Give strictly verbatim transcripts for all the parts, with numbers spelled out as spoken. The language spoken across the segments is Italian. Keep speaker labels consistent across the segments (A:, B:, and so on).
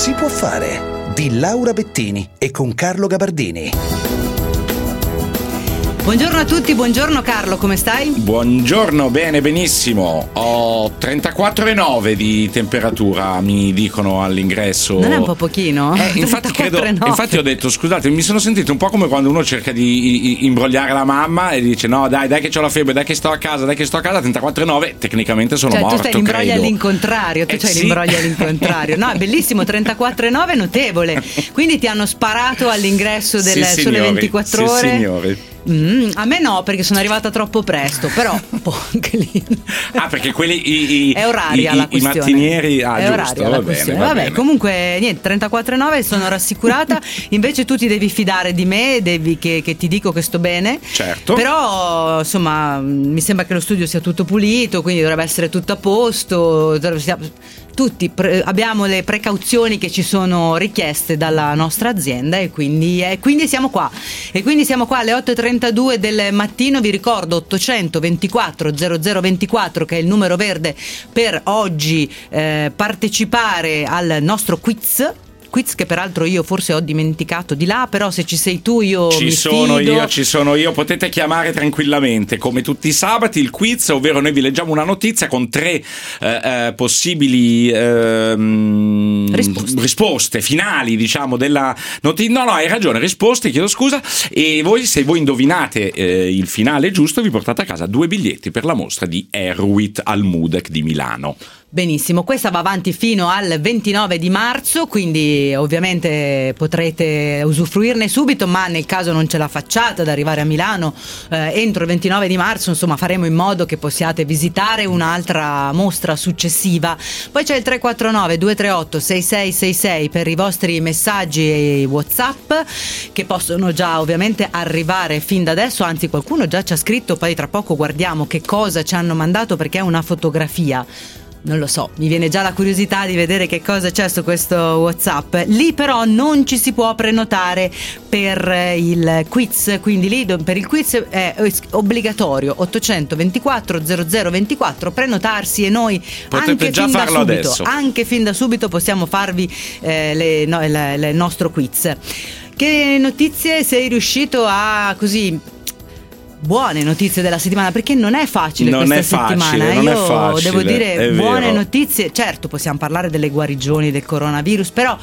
A: Si può fare di Laura Bettini e con Carlo Gabardini.
B: Buongiorno a tutti, buongiorno Carlo, come stai?
C: Buongiorno, bene, benissimo. Ho trentaquattro virgola nove di temperatura, mi dicono all'ingresso.
B: Non è un po' pochino?
C: Eh, infatti credo, infatti ho detto, scusate, mi sono sentito un po' come quando uno cerca di imbrogliare la mamma e dice no, dai, dai che c'ho la febbre, dai che sto a casa, dai che sto a casa, trentaquattro virgola nove, tecnicamente sono
B: cioè,
C: morto,
B: tu stai l'imbroglio
C: credo.
B: all'incontrario, tu
C: eh,
B: c'hai
C: sì.
B: l'imbroglio all'incontrario. No, è bellissimo, trentaquattro virgola nove, notevole. Quindi ti hanno sparato all'ingresso del
C: sì,
B: Sole
C: signori,
B: ventiquattro
C: sì,
B: ore?
C: signori.
B: Mm, a me no, perché sono arrivata troppo presto, però boh, anche lì.
C: Ah, perché quelli i, i,
B: è oraria
C: i,
B: la
C: i
B: questione.
C: mattinieri, ah,
B: è
C: giusto,
B: oraria
C: va
B: la
C: bene,
B: questione.
C: va
B: Vabbè,
C: bene.
B: comunque niente, trentaquattro virgola nove, sono rassicurata. Invece tu ti devi fidare di me, devi che, che ti dico che sto bene.
C: Certo.
B: Però insomma, mi sembra che lo studio sia tutto pulito, quindi dovrebbe essere tutto a posto. Tutti pre- abbiamo le precauzioni che ci sono richieste dalla nostra azienda e quindi, eh, quindi siamo qua e quindi siamo qua alle otto e trentadue del mattino. Vi ricordo ottocentoventiquattro zero zero ventiquattro che è il numero verde per oggi eh, partecipare al nostro quiz quiz che peraltro io forse ho dimenticato di là, però se ci sei tu io
C: ci
B: mi
C: sono
B: fido.
C: io ci sono io potete chiamare tranquillamente come tutti i sabati il quiz, ovvero noi vi leggiamo una notizia con tre eh, eh, possibili eh,
B: risposte.
C: risposte finali, diciamo, della notizia. No no hai ragione, risposte, chiedo scusa, e voi, se voi indovinate eh, il finale giusto, vi portate a casa due biglietti per la mostra di Erwitt al Mudec di Milano.
B: Benissimo, questa va avanti fino al ventinove di marzo, quindi ovviamente potrete usufruirne subito, ma nel caso non ce la facciate ad arrivare a Milano eh, entro il ventinove di marzo, insomma faremo in modo che possiate visitare un'altra mostra successiva. Poi c'è il tre quattro nove due tre otto sei sei sei sei per i vostri messaggi e WhatsApp che possono già ovviamente arrivare fin da adesso, anzi qualcuno già ci ha scritto, poi tra poco guardiamo che cosa ci hanno mandato perché è una fotografia. Non lo so, mi viene già la curiosità di vedere che cosa c'è su questo WhatsApp. Lì però non ci si può prenotare per il quiz, quindi lì per il quiz è obbligatorio ottocentoventiquattro zero zero ventiquattro prenotarsi e noi
C: potete
B: anche
C: già
B: fin da
C: farlo
B: subito,
C: adesso. Anche
B: fin da subito possiamo farvi eh, le, no, il, il nostro quiz. Che notizie sei riuscito a così... buone notizie della settimana, perché non è facile
C: non
B: questa
C: è facile,
B: settimana.
C: non
B: Io
C: è facile,
B: devo dire
C: è
B: buone
C: vero.
B: notizie. Certo, possiamo parlare delle guarigioni del coronavirus, però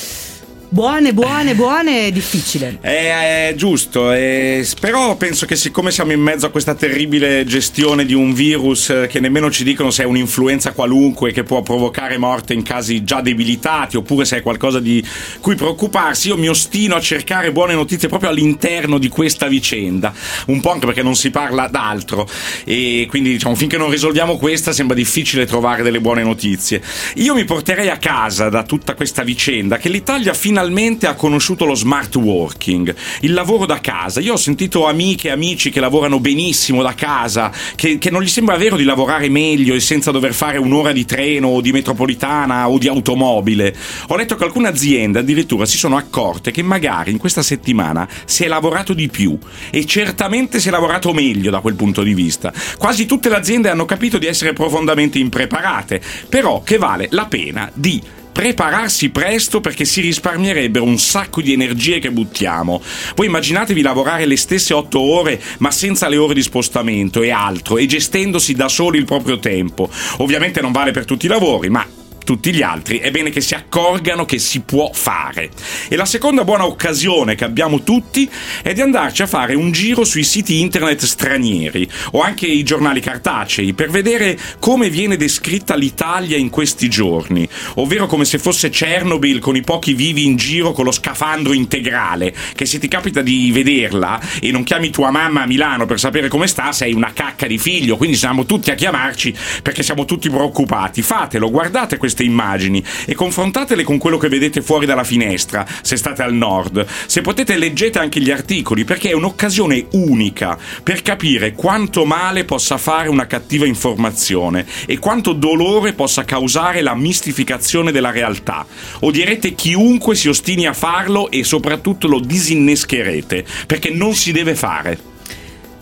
B: buone, buone, buone è difficile.
C: È, è giusto, è, però penso che siccome siamo in mezzo a questa terribile gestione di un virus che nemmeno ci dicono se è un'influenza qualunque che può provocare morte in casi già debilitati oppure se è qualcosa di cui preoccuparsi, io mi ostino a cercare buone notizie proprio all'interno di questa vicenda, un po' anche perché non si parla d'altro e quindi diciamo finché non risolviamo questa sembra difficile trovare delle buone notizie. Io mi porterei a casa da tutta questa vicenda che l'Italia finalmente finalmente ha conosciuto lo smart working, il lavoro da casa. Io ho sentito amiche e amici che lavorano benissimo da casa, che, che non gli sembra vero di lavorare meglio e senza dover fare un'ora di treno o di metropolitana o di automobile. Ho letto che alcune aziende addirittura si sono accorte che magari in questa settimana si è lavorato di più e certamente si è lavorato meglio da quel punto di vista. Quasi tutte le aziende hanno capito di essere profondamente impreparate, però che vale la pena di prepararsi presto perché si risparmierebbero un sacco di energie che buttiamo. Voi immaginatevi lavorare le stesse otto ore ma senza le ore di spostamento e altro e gestendosi da soli il proprio tempo. Ovviamente non vale per tutti i lavori, ma tutti gli altri è bene che si accorgano che si può fare. E la seconda buona occasione che abbiamo tutti è di andarci a fare un giro sui siti internet stranieri o anche i giornali cartacei per vedere come viene descritta l'Italia in questi giorni, ovvero come se fosse Chernobyl con i pochi vivi in giro con lo scafandro integrale, che se ti capita di vederla e non chiami tua mamma a Milano per sapere come sta sei una cacca di figlio, quindi siamo tutti a chiamarci perché siamo tutti preoccupati. Fatelo, guardate queste immagini e confrontatele con quello che vedete fuori dalla finestra se state al nord. Se potete leggete anche gli articoli perché è un'occasione unica per capire quanto male possa fare una cattiva informazione e quanto dolore possa causare la mistificazione della realtà. Odierete chiunque si ostini a farlo e soprattutto lo disinnescherete perché non si deve fare.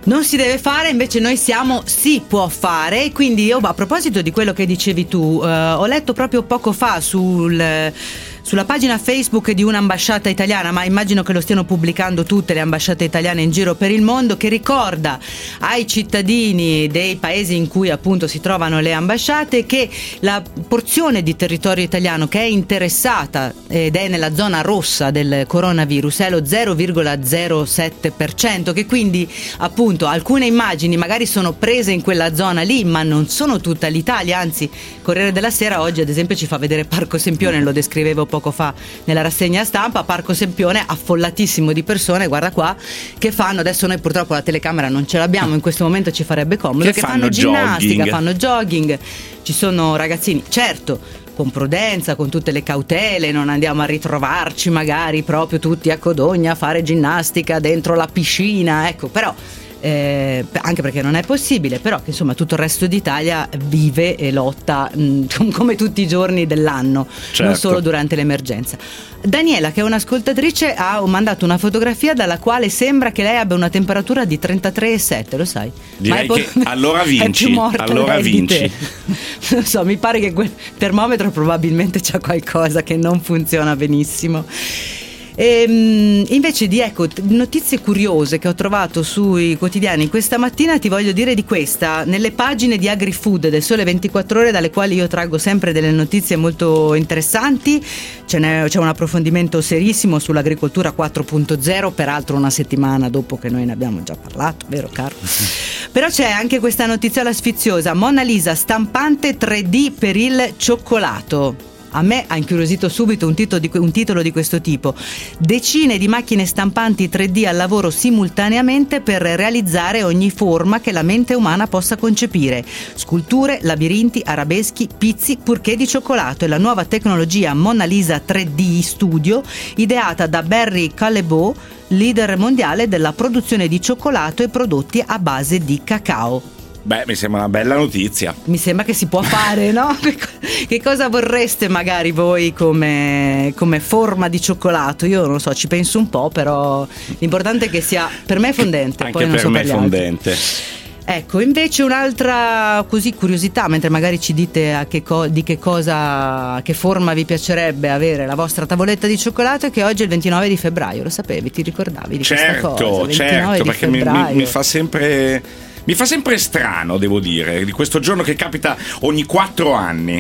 B: Non si deve fare, invece noi siamo si può fare. Quindi io, a proposito di quello che dicevi tu, eh, ho letto proprio poco fa sul... sulla pagina Facebook di un'ambasciata italiana, ma immagino che lo stiano pubblicando tutte le ambasciate italiane in giro per il mondo, che ricorda ai cittadini dei paesi in cui appunto si trovano le ambasciate che la porzione di territorio italiano che è interessata ed è nella zona rossa del coronavirus è lo zero virgola zero sette per cento, che quindi appunto alcune immagini magari sono prese in quella zona lì, ma non sono tutta l'Italia. Anzi, Corriere della Sera oggi ad esempio ci fa vedere Parco Sempione, lo descrivevo poco fa nella rassegna stampa. Parco Sempione affollatissimo di persone, guarda qua, che fanno, adesso noi purtroppo la telecamera non ce l'abbiamo, in questo momento ci farebbe comodo, che,
C: che
B: fanno,
C: fanno
B: ginnastica,
C: jogging.
B: fanno jogging, ci sono ragazzini, certo con prudenza, con tutte le cautele, non andiamo a ritrovarci magari proprio tutti a Codogna a fare ginnastica dentro la piscina, ecco, però Eh, anche perché non è possibile, però che insomma tutto il resto d'Italia vive e lotta mh, come tutti i giorni dell'anno,
C: certo.
B: Non solo durante l'emergenza. Daniela, che è un'ascoltatrice, ha mandato una fotografia dalla quale sembra che lei abbia una temperatura di trentatré virgola sette, lo sai?
C: Direi
B: Ma è
C: che allora vinci,
B: è più morta
C: allora
B: lei di
C: vinci.
B: te. Non so, mi pare che quel termometro probabilmente c'ha qualcosa che non funziona benissimo. E, invece di ecco notizie curiose che ho trovato sui quotidiani questa mattina, ti voglio dire di questa. Nelle pagine di AgriFood del Sole ventiquattro Ore, dalle quali io traggo sempre delle notizie molto interessanti, ce n'è, c'è un approfondimento serissimo sull'agricoltura quattro punto zero, peraltro una settimana dopo che noi ne abbiamo già parlato, vero Carlo? Però c'è anche questa notizia sfiziosa: Mona Lisa stampante tre D per il cioccolato. A me ha incuriosito subito un titolo, di, un titolo di questo tipo: decine di macchine stampanti tre D al lavoro simultaneamente per realizzare ogni forma che la mente umana possa concepire. Sculture, labirinti, arabeschi, pizzi, purché di cioccolato. È la nuova tecnologia Mona Lisa tre D Studio, ideata da Barry Callebaut, leader mondiale della produzione di cioccolato e prodotti a base di cacao.
C: Beh, mi sembra una bella notizia.
B: Mi sembra che si può fare, no? Che cosa vorreste magari voi come, come forma di cioccolato? Io non lo so, ci penso un po', però l'importante è che sia, per me, fondente.
C: Anche
B: poi non
C: per
B: so
C: me
B: per gli
C: fondente.
B: altri. Ecco, invece un'altra così curiosità, mentre magari ci dite a che co- di che cosa, che forma vi piacerebbe avere la vostra tavoletta di cioccolato, è che oggi è il ventinove di febbraio, lo sapevi, ti ricordavi di
C: certo,
B: questa cosa?
C: Certo,
B: di
C: perché mi, mi, mi fa sempre... Mi fa sempre strano, devo dire, di questo giorno che capita ogni quattro anni.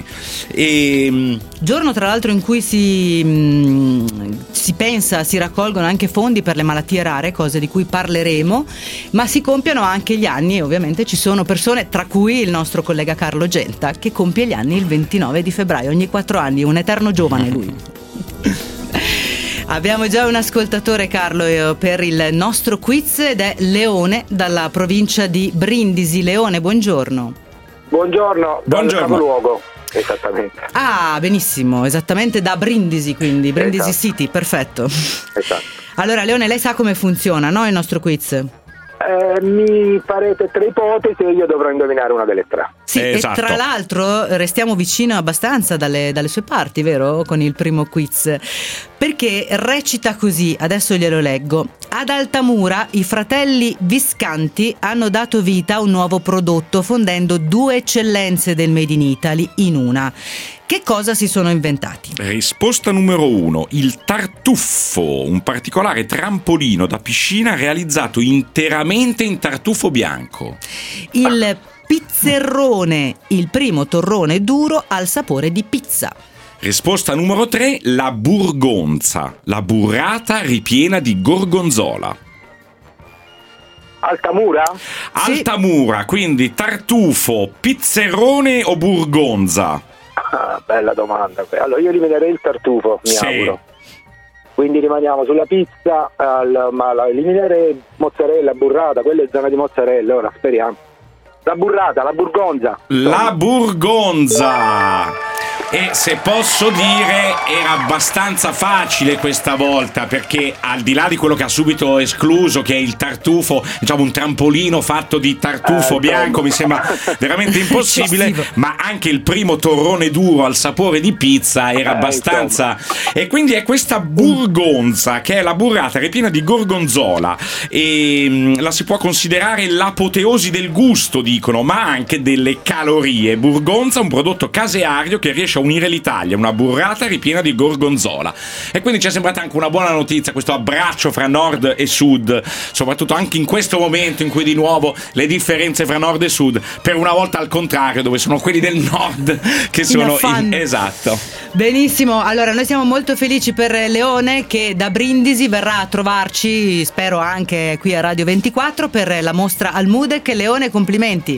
C: E...
B: Giorno tra l'altro in cui si, mh, si pensa, si raccolgono anche fondi per le malattie rare, cose di cui parleremo, ma si compiono anche gli anni e ovviamente ci sono persone, tra cui il nostro collega Carlo Genta, che compie gli anni il ventinove di febbraio, ogni quattro anni, un eterno giovane lui. Abbiamo già un ascoltatore, Carlo, per il nostro quiz, ed è Leone dalla provincia di Brindisi. Leone, buongiorno.
D: Buongiorno, dal
C: Buongiorno.
D: capoluogo, esattamente.
B: Ah, benissimo, esattamente da Brindisi, quindi Brindisi
D: Esatto.
B: City, perfetto.
D: Esatto.
B: Allora, Leone, lei sa come funziona, no, il nostro quiz?
D: Eh, mi farete tre ipotesi e io dovrò indovinare una delle tre.
B: Sì,
C: Esatto.
B: e tra l'altro restiamo vicino abbastanza dalle, dalle sue parti, vero? Con il primo quiz, perché recita così, adesso glielo leggo. Ad Altamura i fratelli Viscanti hanno dato vita a un nuovo prodotto, fondendo due eccellenze del Made in Italy in una. Che cosa si sono inventati?
C: Risposta numero uno: il tartuffo, un particolare trampolino da piscina realizzato interamente in tartufo bianco.
B: Il pizzerrone, il primo torrone duro al sapore di pizza.
C: Risposta numero tre: la burgonza, la burrata ripiena di gorgonzola.
D: Altamura?
B: Sì.
C: Altamura, quindi tartufo, pizzerone o burgonza?
D: Ah, bella domanda. Allora io eliminerei il tartufo, mi
C: Sì.
D: auguro. Quindi rimaniamo sulla pizza, al, ma la eliminerei mozzarella, burrata, quella è zona di mozzarella, ora speriamo. La burrata, la burgonza.
C: La burgonza! E se posso dire, era abbastanza facile questa volta, perché al di là di quello che ha subito escluso, che è il tartufo, diciamo un trampolino fatto di tartufo eh, bianco, mi sembra veramente impossibile, ma anche il primo torrone duro al sapore di pizza era eh, abbastanza. E quindi è questa burgonza, che è la burrata ripiena di gorgonzola, e mh, la si può considerare l'apoteosi del gusto, dicono, ma anche delle calorie. Burgonza, un prodotto caseario che riesce a unire l'Italia, una burrata ripiena di gorgonzola. E quindi ci è sembrata anche una buona notizia questo abbraccio fra nord e sud, soprattutto anche in questo momento in cui di nuovo le differenze fra nord e sud, per una volta al contrario, dove sono quelli del nord che sono in... esatto.
B: Benissimo, allora noi siamo molto felici per Leone, che da Brindisi verrà a trovarci, spero anche qui a Radio ventiquattro, per la mostra al Mudec. Leone, complimenti.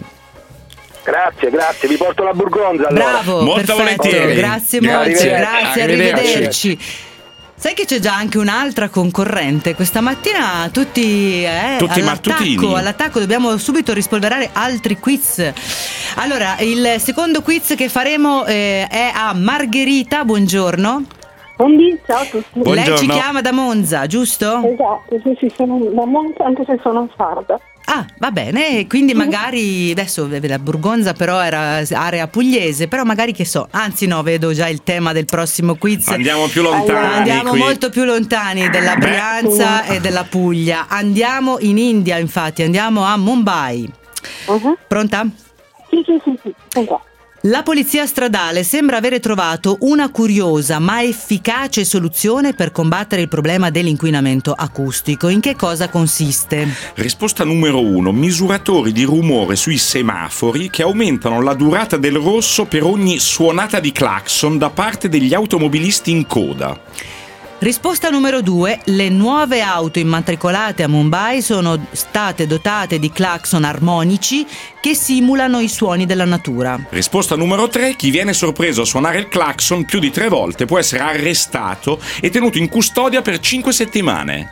D: Grazie, grazie, vi porto la burgonza allora.
B: Bravo,
C: molto
B: perfetto.
C: volentieri.
B: Grazie molto,
D: Arrivederci.
B: grazie,
C: Arrivederci.
B: arrivederci. Sai che c'è già anche un'altra concorrente? Questa mattina tutti, eh,
C: tutti
B: all'attacco,
C: mattutini.
B: all'attacco, dobbiamo subito rispolverare altri quiz. Allora, il secondo quiz che faremo eh, è a Margherita, buongiorno.
E: Buondì, ciao a tutti.
C: Buongiorno.
B: Lei ci chiama da Monza, giusto?
E: Esatto, sì, sì, sono da Monza, anche se sono sarda.
B: Ah, va bene, quindi magari adesso la Burgonza però era area pugliese, però magari che so, anzi no, vedo già il tema del prossimo quiz.
C: Andiamo più lontani.
B: Andiamo
C: qui.
B: molto più lontani della Brianza e della Puglia. Andiamo in India, infatti, andiamo a Mumbai.
E: Uh-huh.
B: Pronta?
E: Sì, sì, sì, sì, sono qua.
B: La polizia stradale sembra avere trovato una curiosa ma efficace soluzione per combattere il problema dell'inquinamento acustico. In che cosa consiste?
C: Risposta numero uno: misuratori di rumore sui semafori che aumentano la durata del rosso per ogni suonata di clacson da parte degli automobilisti in coda.
B: Risposta numero due: le nuove auto immatricolate a Mumbai sono state dotate di clacson armonici che simulano i suoni della natura.
C: Risposta numero tre: chi viene sorpreso a suonare il clacson più di tre volte può essere arrestato e tenuto in custodia per cinque settimane.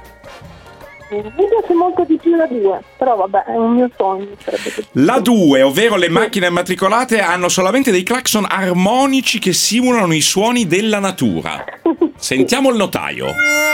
E: Mi piace molto di più la due, però vabbè, è un mio sogno.
C: La due, ovvero le macchine immatricolate, hanno solamente dei clacson armonici che simulano i suoni della natura. Sentiamo il notaio.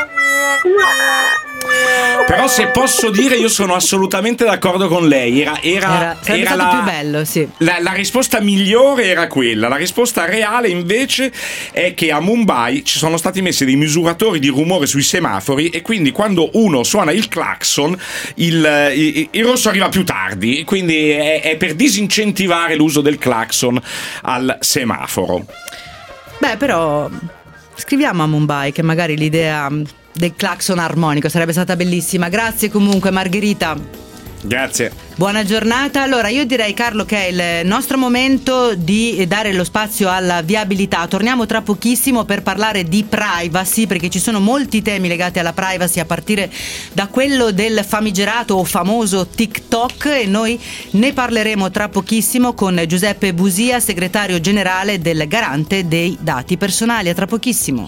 C: Però se posso dire, io sono assolutamente d'accordo con lei. Era, era,
B: Era, sarebbe
C: era
B: stato
C: la,
B: più bello, sì.
C: La, la risposta migliore era quella. La risposta reale invece è che a Mumbai ci sono stati messi dei misuratori di rumore sui semafori, e quindi quando uno suona il clacson il, il, il rosso arriva più tardi, quindi è, è per disincentivare l'uso del clacson al semaforo.
B: Beh, però scriviamo a Mumbai che magari l'idea del clacson armonico sarebbe stata bellissima. Grazie comunque Margherita.
C: Grazie.
B: Buona giornata. Allora io direi, Carlo, che è il nostro momento di dare lo spazio alla viabilità. Torniamo tra pochissimo per parlare di privacy, perché ci sono molti temi legati alla privacy, a partire da quello del famigerato o famoso TikTok, e noi ne parleremo tra pochissimo con Giuseppe Busia, segretario generale del Garante dei Dati Personali. A tra pochissimo.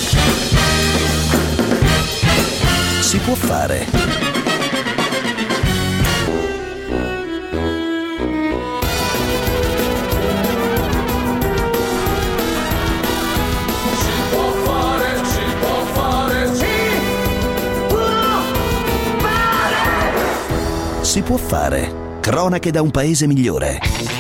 A: Si può fare. Si può fare. Cronache da un paese migliore.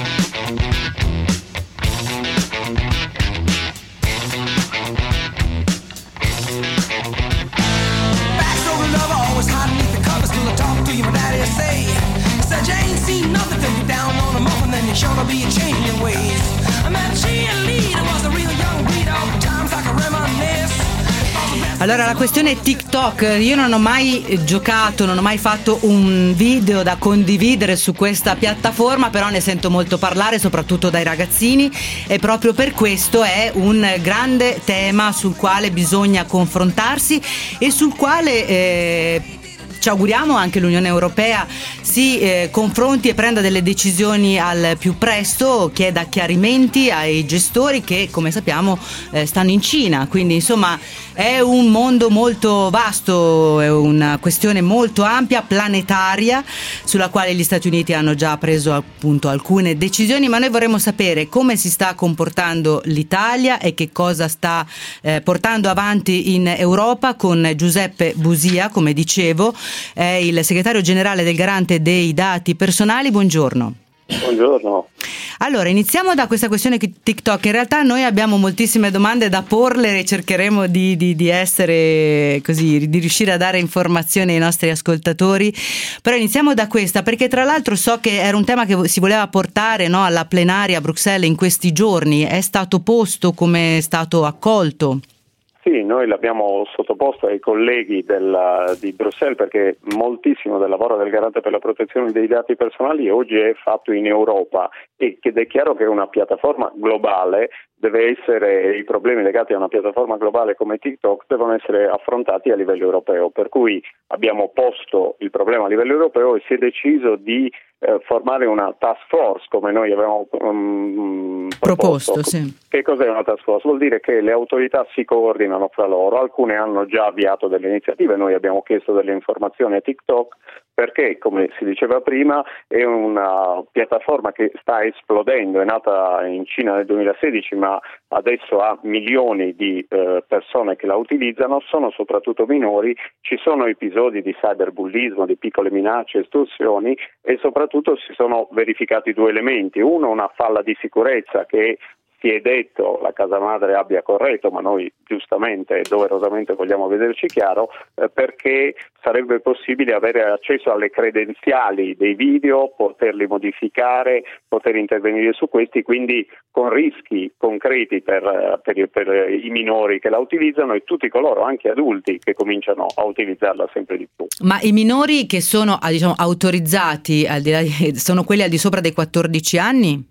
B: Allora la questione è TikTok. Io non ho mai giocato, non ho mai fatto un video da condividere su questa piattaforma, però ne sento molto parlare, soprattutto dai ragazzini, e proprio per questo è un grande tema sul quale bisogna confrontarsi e sul quale eh, ci auguriamo anche l'Unione Europea si eh, confronti e prenda delle decisioni al più presto, chieda chiarimenti ai gestori che, come sappiamo, eh, stanno in Cina. Quindi insomma è un mondo molto vasto, è una questione molto ampia, planetaria, sulla quale gli Stati Uniti hanno già preso appunto alcune decisioni, ma noi vorremmo sapere come si sta comportando l'Italia e che cosa sta eh, portando avanti in Europa con Giuseppe Busia, come dicevo, è il segretario generale del Garante dei Dati Personali. Buongiorno.
D: Buongiorno.
B: Allora, iniziamo da questa questione TikTok. In realtà noi abbiamo moltissime domande da porle e cercheremo di, di, di essere così, di riuscire a dare informazioni ai nostri ascoltatori. Però iniziamo da questa, perché tra l'altro so che era un tema che si voleva portare, no, alla plenaria a Bruxelles in questi giorni. È stato posto? Come è stato accolto?
F: Sì, noi l'abbiamo sottoposto ai colleghi del, di Bruxelles, perché moltissimo del lavoro del Garante per la protezione dei dati personali oggi è fatto in Europa, e ed è chiaro che una piattaforma globale deve essere, i problemi legati a una piattaforma globale come TikTok devono essere affrontati a livello europeo, per cui abbiamo posto il problema a livello europeo e si è deciso di eh, formare una task force, come noi avevamo um, proposto.
B: proposto sì.
F: Che cos'è una task force? Vuol dire che le autorità si coordinano fra loro, alcune hanno già avviato delle iniziative, noi abbiamo chiesto delle informazioni a TikTok perché, come si diceva prima, è una piattaforma che sta esplodendo, è nata in Cina nel duemilasedici, ma adesso ha milioni di eh, persone che la utilizzano, sono soprattutto minori, ci sono episodi di cyberbullismo, di piccole minacce, estorsioni, e soprattutto si sono verificati due elementi: uno, una falla di sicurezza che si è detto la casa madre abbia corretto, ma noi giustamente e doverosamente vogliamo vederci chiaro, eh, perché sarebbe possibile avere accesso alle credenziali dei video, poterli modificare, poter intervenire su questi, quindi con rischi concreti per, per, per i minori che la utilizzano e tutti coloro, anche adulti, che cominciano a utilizzarla sempre di più.
B: Ma i minori che sono, diciamo, autorizzati, al di là di, sono quelli al di sopra dei quattordici anni?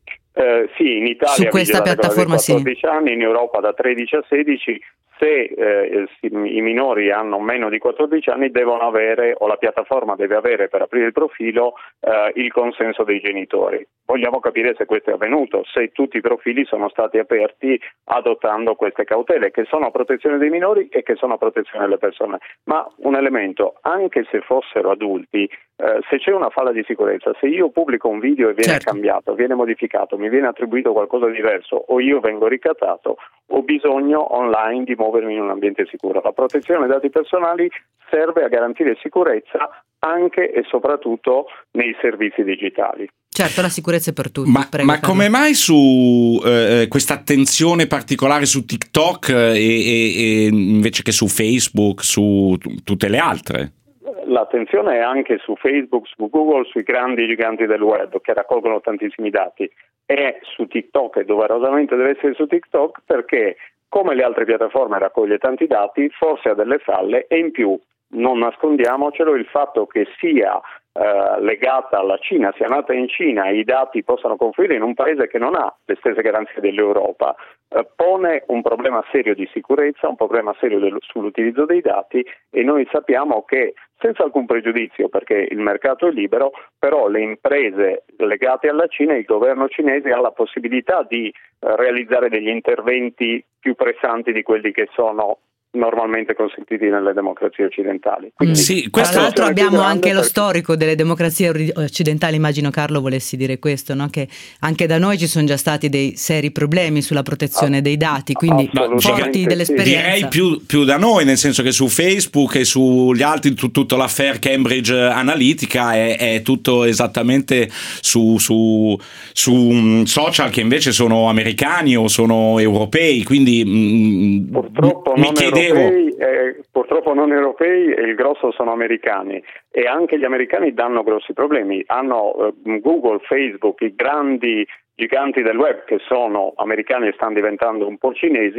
F: Eh, sì, in Italia
B: su questa piattaforma
F: da quattordici sì. anni, in Europa da tredici a sedici. Se eh, i minori hanno meno di quattordici anni devono avere, o la piattaforma deve avere per aprire il profilo, eh, il consenso dei genitori. Vogliamo capire se questo è avvenuto, se tutti i profili sono stati aperti adottando queste cautele, che sono a protezione dei minori e che sono a protezione delle persone. Ma un elemento, anche se fossero adulti, eh, se c'è una falla di sicurezza, se io pubblico un video e viene
B: certo.
F: cambiato, viene modificato, mi viene attribuito qualcosa di diverso o io vengo ricattato, ho bisogno online di muovermi in un ambiente sicuro. La protezione dei dati personali serve a garantire sicurezza anche e soprattutto nei servizi digitali.
B: Certo, la sicurezza è per tutti.
C: Ma,
B: Prego,
C: ma come mai su eh, questa attenzione particolare su TikTok eh, e, e invece che su Facebook, su t- tutte le altre?
F: L'attenzione è anche su Facebook, su Google, sui grandi giganti del web che raccolgono tantissimi dati. È su TikTok e doverosamente deve essere su TikTok perché, come le altre piattaforme, raccoglie tanti dati, forse ha delle falle, e in più non nascondiamocelo, il fatto che sia eh, legata alla Cina, sia nata in Cina e i dati possano confluire in un paese che non ha le stesse garanzie dell'Europa, eh, pone un problema serio di sicurezza, un problema serio del, sull'utilizzo dei dati, e noi sappiamo che, senza alcun pregiudizio perché il mercato è libero, però le imprese legate alla Cina e il governo cinese ha la possibilità di eh, realizzare degli interventi più pressanti di quelli che sono normalmente consentiti nelle democrazie occidentali. Quindi,
C: sì, questo...
B: Tra l'altro abbiamo anche lo
F: perché...
B: storico delle democrazie occidentali, immagino Carlo volessi dire questo, no? Che anche da noi ci sono già stati dei seri problemi sulla protezione ah, dei dati, quindi forti dell'esperienza.
C: Direi più, più da noi, nel senso che su Facebook e sugli altri t- tutto l'affair Cambridge Analytica è, è tutto esattamente su, su, su um, social che invece sono americani o sono europei, quindi mh,
F: purtroppo
C: mi
F: non
C: chiedevo...
F: Europei, eh, purtroppo non europei, e il grosso sono americani, e anche gli americani danno grossi problemi. Hanno eh, Google, Facebook, i grandi giganti del web che sono americani e stanno diventando un po' cinesi,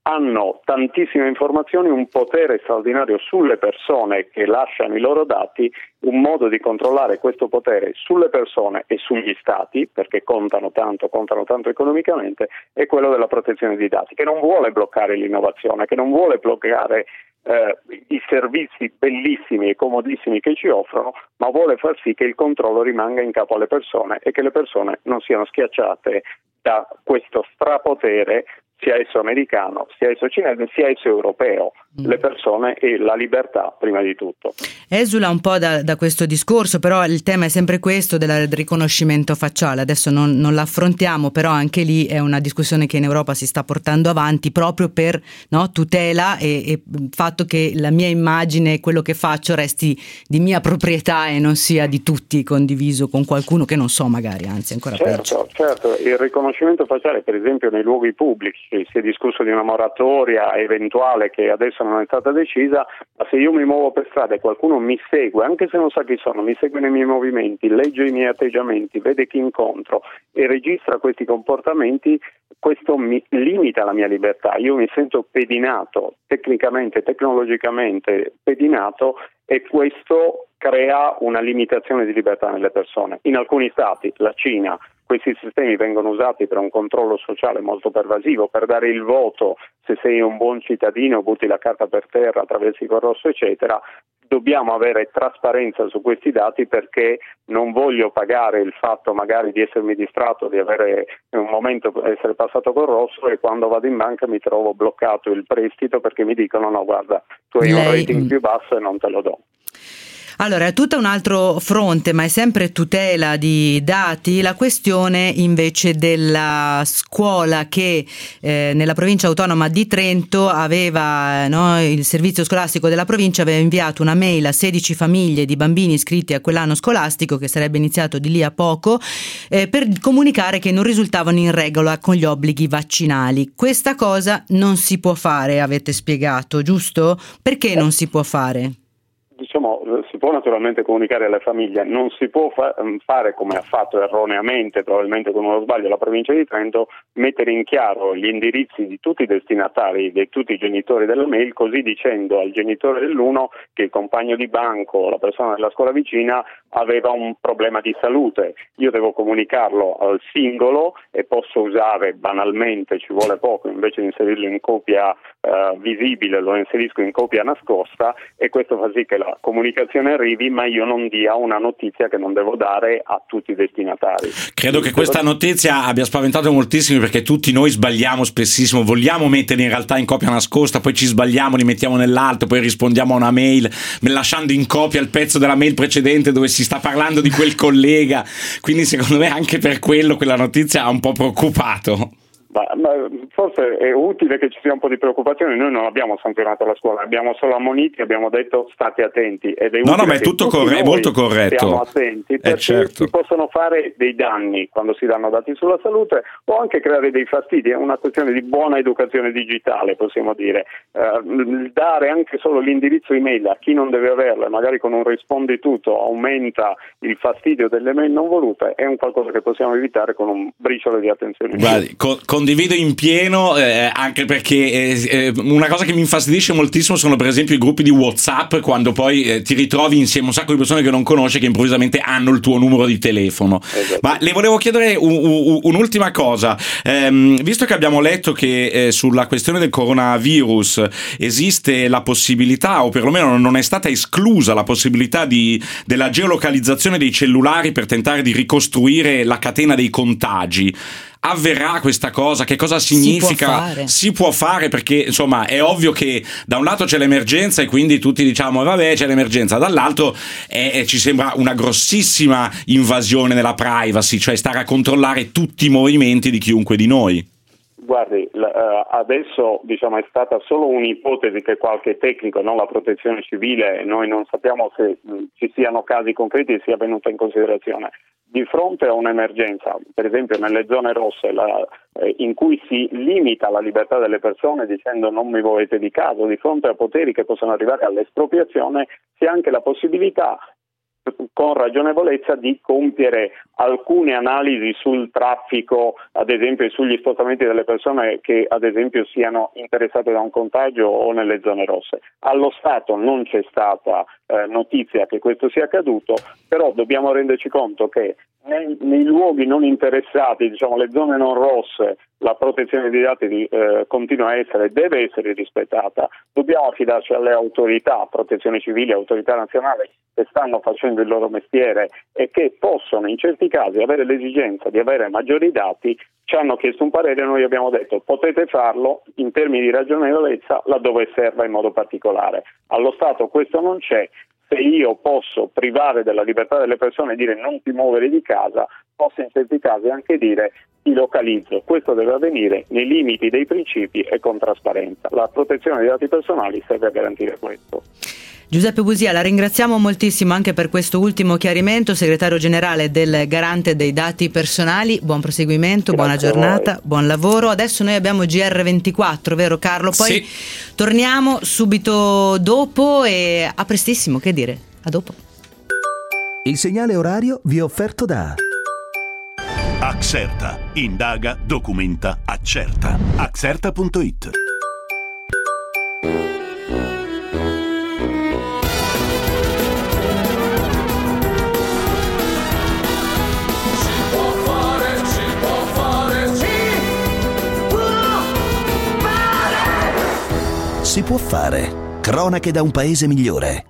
F: hanno tantissime informazioni, un potere straordinario sulle persone che lasciano i loro dati. Un modo di controllare questo potere sulle persone e sugli stati, perché contano tanto, contano tanto economicamente, è quello della protezione dei dati, che non vuole bloccare l'innovazione, che non vuole bloccare eh, i servizi bellissimi e comodissimi che ci offrono, ma vuole far sì che il controllo rimanga in capo alle persone e che le persone non siano schiacciate da questo strapotere, sia esso americano, sia esso cinese, sia esso europeo, le persone e la libertà prima di tutto.
B: Esula un po' da, da questo discorso, però il tema è sempre questo del riconoscimento facciale. Adesso non, non l'affrontiamo, però anche lì è una discussione che in Europa si sta portando avanti proprio per, no, tutela e, e il fatto che la mia immagine, quello che faccio, resti di mia proprietà e non sia di tutti, condiviso con qualcuno che non so magari, anzi ancora
F: certo,
B: peggio.
F: Certo, il riconoscimento facciale per esempio nei luoghi pubblici, si è discusso di una moratoria eventuale che adesso non è stata decisa, ma se io mi muovo per strada e qualcuno mi segue, anche se non sa chi sono, mi segue nei miei movimenti, legge i miei atteggiamenti, vede chi incontro e registra questi comportamenti, questo mi limita la mia libertà. Io mi sento pedinato, tecnicamente, tecnologicamente pedinato, e questo crea una limitazione di libertà nelle persone. In alcuni stati, la Cina, questi sistemi vengono usati per un controllo sociale molto pervasivo, per dare il voto, se sei un buon cittadino, butti la carta per terra, attraversi col rosso, eccetera. Dobbiamo avere trasparenza su questi dati, perché non voglio pagare il fatto magari di essermi distratto, di avere in un momento essere passato col rosso e quando vado in banca mi trovo bloccato il prestito perché mi dicono no, guarda, tu hai Lei... un rating più basso e non te lo do.
B: Allora, è tutto un altro fronte, ma è sempre tutela di dati, la questione invece della scuola che eh, nella provincia autonoma di Trento aveva, no, il servizio scolastico della provincia aveva inviato una mail a sedici famiglie di bambini iscritti a quell'anno scolastico che sarebbe iniziato di lì a poco eh, per comunicare che non risultavano in regola con gli obblighi vaccinali. Questa cosa non si può fare, avete spiegato, giusto? Perché non si può fare?
F: Diciamo, si può naturalmente comunicare alle famiglie, non si può fa- fare come ha fatto erroneamente, probabilmente con uno sbaglio, la provincia di Trento, mettere in chiaro gli indirizzi di tutti i destinatari, di tutti i genitori della mail, così dicendo al genitore dell'uno che il compagno di banco o la persona della scuola vicina aveva un problema di salute. Io devo comunicarlo al singolo e posso usare banalmente, ci vuole poco, invece di inserirlo in copia eh, visibile lo inserisco in copia nascosta, e questo fa sì che la comunicazione arrivi, ma io non dia una notizia che non devo dare a tutti i destinatari.
C: Credo che questa notizia abbia spaventato moltissimi, perché tutti noi sbagliamo spessissimo, vogliamo mettere in realtà in copia nascosta, poi ci sbagliamo, li mettiamo nell'altro, poi rispondiamo a una mail lasciando in copia il pezzo della mail precedente dove si sta parlando di quel collega, quindi secondo me anche per quello quella notizia ha un po' preoccupato.
F: Ma, ma forse è utile che ci sia un po' di preoccupazione. Noi non abbiamo sanzionato la scuola, abbiamo solo ammoniti, abbiamo detto state attenti, ed è utile.
C: No, no, ma è tutto corre- è molto corretto.
F: Stiamo attenti, perché
C: certo.
F: si possono fare dei danni quando si danno dati sulla salute, o anche creare dei fastidi. È una questione di buona educazione digitale, possiamo dire. Uh, dare anche solo l'indirizzo email a chi non deve averlo, e magari con un rispondi tutto aumenta il fastidio delle mail non volute, è un qualcosa che possiamo evitare con un briciolo di attenzione.
C: Guardi, con, condivido in pieno, eh, anche perché eh, una cosa che mi infastidisce moltissimo sono per esempio i gruppi di WhatsApp, quando poi eh, ti ritrovi insieme a un sacco di persone che non conosci, che improvvisamente hanno il tuo numero di telefono. Esatto. Ma le volevo chiedere un, un, un'ultima cosa, ehm, visto che abbiamo letto che eh, sulla questione del coronavirus esiste la possibilità, o perlomeno non è stata esclusa la possibilità di, della geolocalizzazione dei cellulari per tentare di ricostruire la catena dei contagi. Avverrà questa cosa? Che cosa significa?
B: Si può fare,
C: si può fare perché insomma è ovvio che da un lato c'è l'emergenza e quindi tutti diciamo vabbè c'è l'emergenza, dall'altro è, ci sembra una grossissima invasione della privacy, cioè stare a controllare tutti i movimenti di chiunque di noi.
F: Guardi, adesso diciamo è stata solo un'ipotesi che qualche tecnico, non la protezione civile, noi non sappiamo se ci siano casi concreti e sia venuta in considerazione. Di fronte a un'emergenza, per esempio nelle zone rosse, la, eh, in cui si limita la libertà delle persone dicendo non mi volete di casa, di fronte a poteri che possono arrivare all'espropriazione, si ha anche la possibilità con ragionevolezza di compiere alcune analisi sul traffico, ad esempio sugli spostamenti delle persone che ad esempio siano interessate da un contagio o nelle zone rosse. Allo Stato non c'è stata eh, notizia che questo sia accaduto, però dobbiamo renderci conto che nei, nei luoghi non interessati, diciamo le zone non rosse, la protezione dei dati eh, continua a essere e deve essere rispettata. Dobbiamo affidarci alle autorità, protezione civile, autorità nazionali, che stanno facendo il loro mestiere e che possono in certi casi avere l'esigenza di avere maggiori dati. Ci hanno chiesto un parere e noi abbiamo detto potete farlo in termini di ragionevolezza laddove serva in modo particolare. Allo Stato questo non c'è. Se io posso privare della libertà delle persone e dire non ti muovere di casa, posso in certi casi anche dire ti localizzo. Questo deve avvenire nei limiti dei principi e con trasparenza. La protezione dei dati personali serve a garantire questo.
B: Giuseppe Busia, la ringraziamo moltissimo anche per questo ultimo chiarimento, segretario generale del Garante dei Dati Personali. Buon proseguimento, buona giornata, buon lavoro. Adesso noi abbiamo G R ventiquattro, vero Carlo? Poi sì. Torniamo subito dopo e a prestissimo, che dire? A dopo.
A: Il segnale orario vi è offerto da
G: Axerta. Indaga, documenta, accerta. Axerta punto it.
A: Si può fare. Cronache da un paese migliore.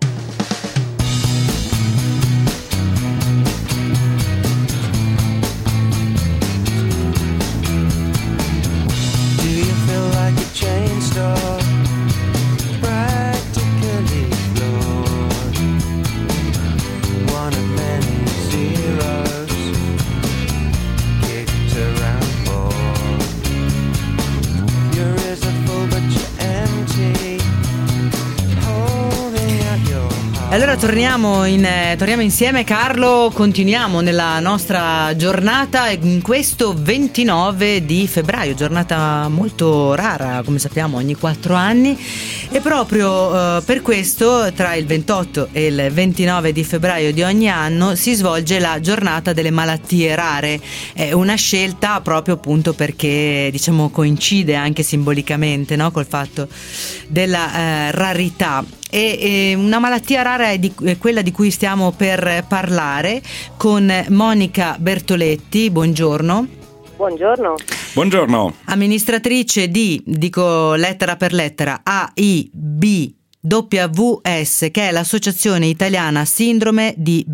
B: Allora torniamo, in, eh, torniamo insieme Carlo, continuiamo nella nostra giornata in questo ventinove di febbraio, giornata molto rara come sappiamo ogni quattro anni e proprio eh, per questo tra il ventotto e il ventinove di febbraio di ogni anno si svolge la giornata delle malattie rare. È una scelta proprio appunto perché diciamo coincide anche simbolicamente, no, col fatto della eh, rarità. E, e una malattia rara è, di, è quella di cui stiamo per parlare con Monica Bertoletti. Buongiorno.
E: Buongiorno.
C: Buongiorno.
B: Amministratrice di, dico lettera per lettera, A I B W S, che è l'Associazione Italiana Sindrome di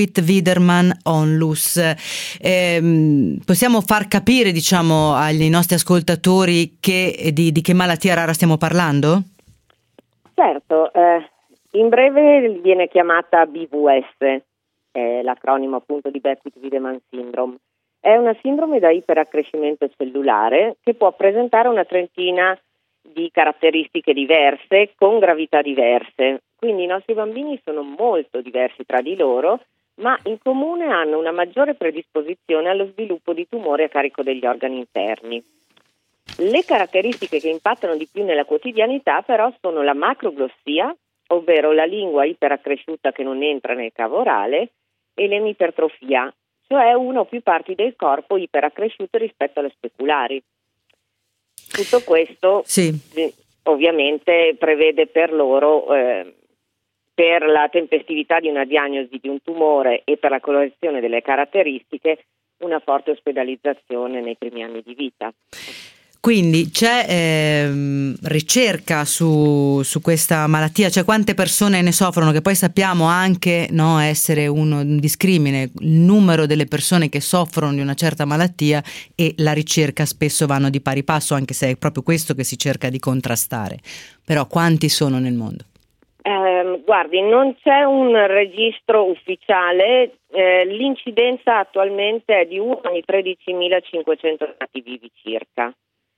B: Beckwith-Wiedemann-Onlus. Eh, possiamo far capire, diciamo, agli nostri ascoltatori che, di, di che malattia rara stiamo parlando?
E: Certo, eh, in breve viene chiamata B V S, è l'acronimo appunto di Beckwith-Wiedemann Syndrome. È una sindrome da iperaccrescimento cellulare che può presentare una trentina di caratteristiche diverse con gravità diverse. Quindi i nostri bambini sono molto diversi tra di loro, ma in comune hanno una maggiore predisposizione allo sviluppo di tumori a carico degli organi interni. Le caratteristiche che impattano di più nella quotidianità però sono la macroglossia, ovvero la lingua iperaccresciuta che non entra nel cavo orale, e l'emipertrofia, cioè una o più parti del corpo iperaccresciute rispetto alle speculari. Tutto questo
B: sì.
E: ovviamente prevede per loro, eh, per la tempestività di una diagnosi di un tumore e per la correzione delle caratteristiche, una forte ospedalizzazione nei primi anni di vita.
B: Quindi c'è eh, ricerca su, su questa malattia, cioè quante persone ne soffrono, che poi sappiamo anche, no, essere uno, un discrimine, il numero delle persone che soffrono di una certa malattia e la ricerca spesso vanno di pari passo, anche se è proprio questo che si cerca di contrastare. Però quanti sono nel mondo?
E: Eh, guardi, non c'è un registro ufficiale, eh, l'incidenza attualmente è di uno ogni tredicimilacinquecento nati vivi circa.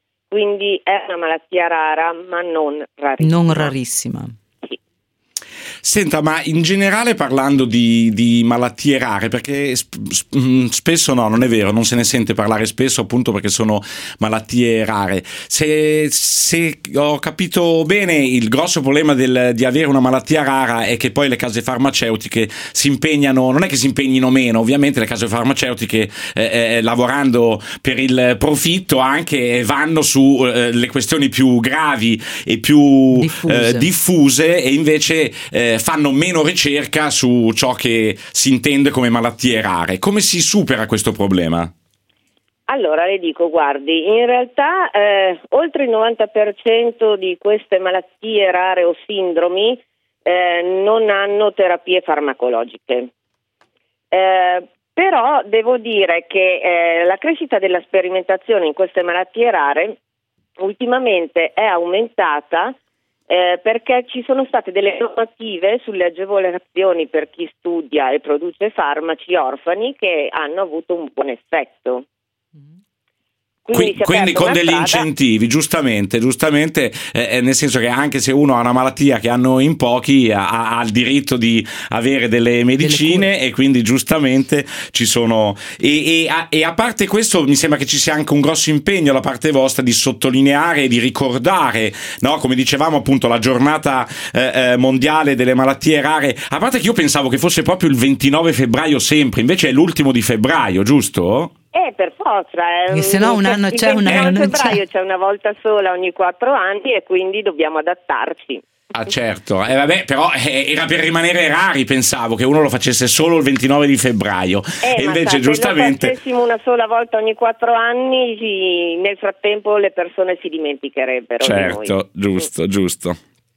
E: Quindi è una malattia rara, ma non rarissima.
B: Non rarissima.
E: Sì.
C: Senta, ma in generale parlando di, di malattie rare, perché sp- sp- spesso no, non è vero, non se ne sente parlare spesso appunto perché sono malattie rare. Se, se ho capito bene, il grosso problema del, di avere una malattia rara è che poi le case farmaceutiche si impegnano, non è che si impegnino meno, ovviamente le case farmaceutiche eh, eh, lavorando per il profitto anche vanno su eh, le questioni più gravi e più diffuse, eh, diffuse e invece eh, fanno meno ricerca su ciò che si intende come malattie rare. Come si supera questo problema?
E: Allora le dico, guardi, in realtà eh, oltre il novanta per cento di queste malattie rare o sindromi eh, non hanno terapie farmacologiche. Eh, però devo dire che eh, la crescita della sperimentazione in queste malattie rare ultimamente è aumentata Eh, perché ci sono state delle normative sulle agevolazioni per chi studia e produce farmaci orfani che hanno avuto un buon effetto. Quindi,
C: Qui, quindi con degli strada... incentivi, giustamente, giustamente eh, nel senso che anche se uno ha una malattia che hanno in pochi, ha, ha il diritto di avere delle medicine delle e quindi giustamente ci sono. E, e, a, e a parte questo, mi sembra che ci sia anche un grosso impegno da parte vostra di sottolineare e di ricordare, no? Come dicevamo appunto, la giornata eh, mondiale delle malattie rare. A parte che io pensavo che fosse proprio il ventinove febbraio sempre, invece è l'ultimo di febbraio, giusto?
E: Eh, per forza.
B: Eh, se no un anno c'è, un anno non
E: febbraio c'è. c'è una volta sola ogni quattro anni e quindi dobbiamo adattarci.
C: Ah certo, eh, vabbè, però eh, era per rimanere rari, pensavo che uno lo facesse solo il ventinove di febbraio
E: eh,
C: e invece
E: sa,
C: giustamente...
E: se lo facessimo una sola volta ogni quattro anni, sì, nel frattempo le persone si dimenticherebbero
C: certo,
E: di noi.
C: giusto, giusto.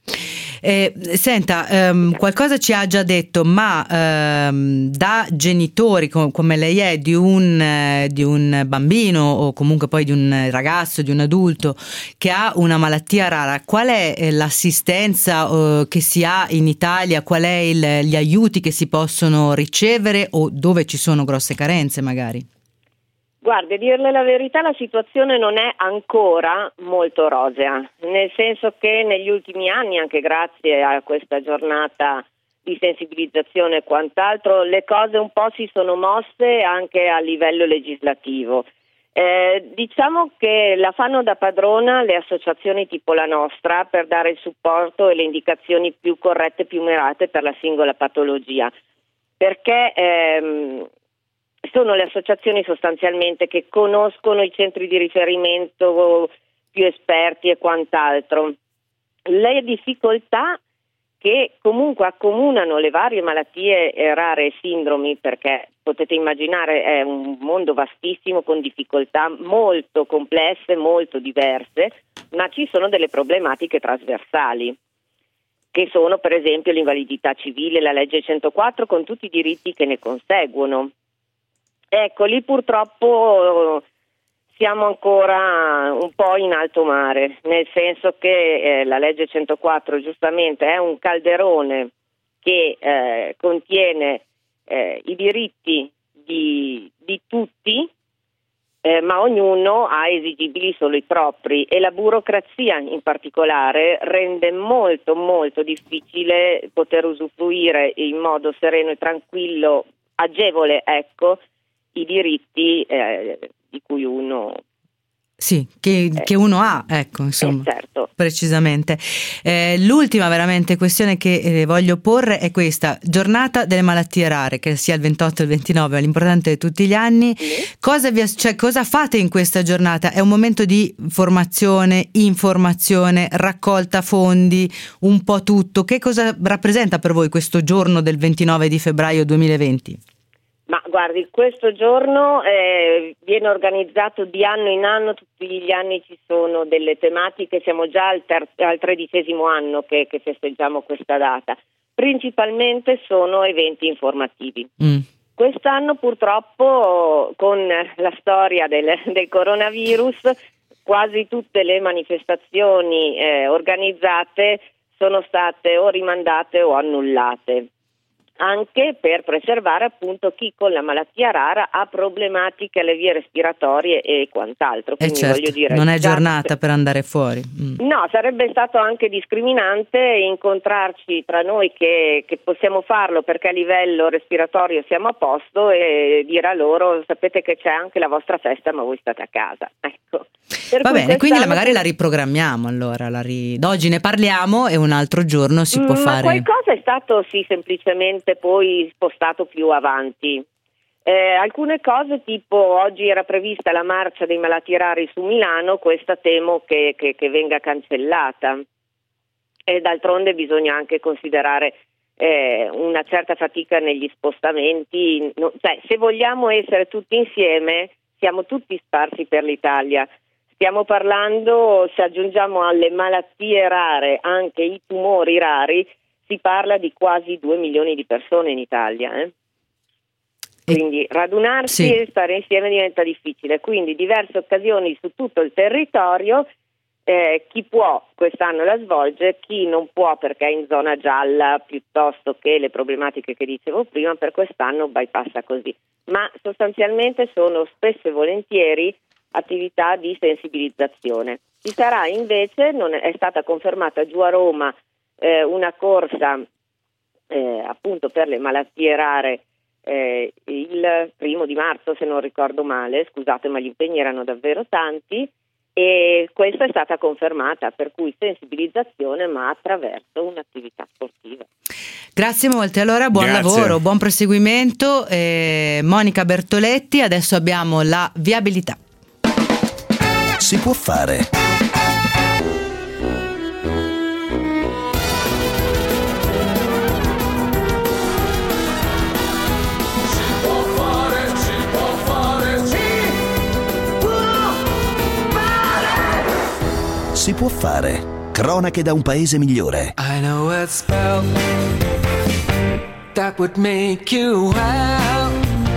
B: Eh, senta, ehm, qualcosa ci ha già detto, ma ehm, da genitori com- come lei è di un, eh, di un bambino o comunque poi di un ragazzo, di un adulto che ha una malattia rara, qual è eh, l'assistenza eh, che si ha in Italia, qual è il, gli aiuti che si possono ricevere o dove ci sono grosse carenze magari?
E: Guardi, a dirle la verità, la situazione non è ancora molto rosea, nel senso che negli ultimi anni, anche grazie a questa giornata di sensibilizzazione e quant'altro, le cose un po' si sono mosse anche a livello legislativo. Eh, diciamo che la fanno da padrona le associazioni tipo la nostra per dare il supporto e le indicazioni più corrette, più mirate per la singola patologia, perché... Ehm, sono le associazioni sostanzialmente che conoscono i centri di riferimento più esperti e quant'altro. Le difficoltà che comunque accomunano le varie malattie rare e sindromi, perché potete immaginare è un mondo vastissimo con difficoltà molto complesse, molto diverse, ma ci sono delle problematiche trasversali, che sono per esempio l'invalidità civile, la legge centoquattro con tutti i diritti che ne conseguono. Ecco, lì purtroppo siamo ancora un po' in alto mare, nel senso che eh, la legge centoquattro giustamente è un calderone che eh, contiene eh, i diritti di, di tutti, eh, ma ognuno ha esigibili solo i propri e la burocrazia in particolare rende molto molto difficile poter usufruire in modo sereno e tranquillo, agevole, ecco, i diritti eh, di cui uno
B: sì, che, eh, che uno ha, ecco, insomma,
E: eh, certo.
B: Precisamente. Eh, l'ultima veramente questione che eh, voglio porre è questa: giornata delle malattie rare, che sia il ventotto o il ventinove, l'importante è tutti gli anni. Sì. Cosa vi, cioè, cosa fate in questa giornata? È un momento di formazione, informazione, raccolta fondi, un po' tutto. Che cosa rappresenta per voi questo giorno del ventinove di febbraio duemilaventi?
E: Ma guardi, questo giorno eh, viene organizzato di anno in anno, tutti gli anni ci sono delle tematiche, siamo già al, ter- al tredicesimo anno che, che festeggiamo questa data. Principalmente sono eventi informativi. Mm. Quest'anno purtroppo con la storia del, del coronavirus quasi tutte le manifestazioni eh, organizzate sono state o rimandate o annullate. anche per preservare appunto chi con la malattia rara ha problematiche alle vie respiratorie e quant'altro.
B: E
E: Quindi
B: certo,
E: voglio dire,
B: non è
E: già
B: giornata per andare fuori. Mm.
E: No, sarebbe stato anche discriminante incontrarci tra noi che, che possiamo farlo perché a livello respiratorio siamo a posto e dire a loro: sapete che c'è anche la vostra festa ma voi state a casa. Ecco. Per
B: Va
E: cui
B: bene, quindi la,
E: quest'anno-
B: magari la riprogrammiamo allora, la ri... oggi ne parliamo e un altro giorno si può
E: Ma
B: fare.
E: qualcosa è stato sì semplicemente poi spostato più avanti. Eh, alcune cose tipo oggi era prevista la marcia dei malati rari su Milano, questa temo che, che, che venga cancellata e d'altronde bisogna anche considerare eh, una certa fatica negli spostamenti, no, cioè se vogliamo essere tutti insieme siamo tutti sparsi per l'Italia. Stiamo parlando, se aggiungiamo alle malattie rare anche i tumori rari, si parla di quasi due milioni di persone in Italia. Eh? Quindi radunarsi
B: sì.
E: e stare insieme diventa difficile. Quindi diverse occasioni su tutto il territorio. Eh, chi può quest'anno la svolge, chi non può perché è in zona gialla piuttosto che le problematiche che dicevo prima, per quest'anno bypassa così. Ma sostanzialmente sono spesso e volentieri attività di sensibilizzazione. Ci sarà invece, non è, è stata confermata giù a Roma eh, una corsa eh, appunto per le malattie rare eh, il primo di marzo, se non ricordo male, scusate ma gli impegni erano davvero tanti, e questa è stata confermata, per cui sensibilizzazione ma attraverso un'attività sportiva.
B: Grazie molte, allora buon
C: Grazie.
B: lavoro, buon proseguimento. eh, Monica Bertoletti, adesso abbiamo la viabilità.
A: Si può fare. Si può fare. Cronache da un paese migliore.
H: I know a spell that would make you well.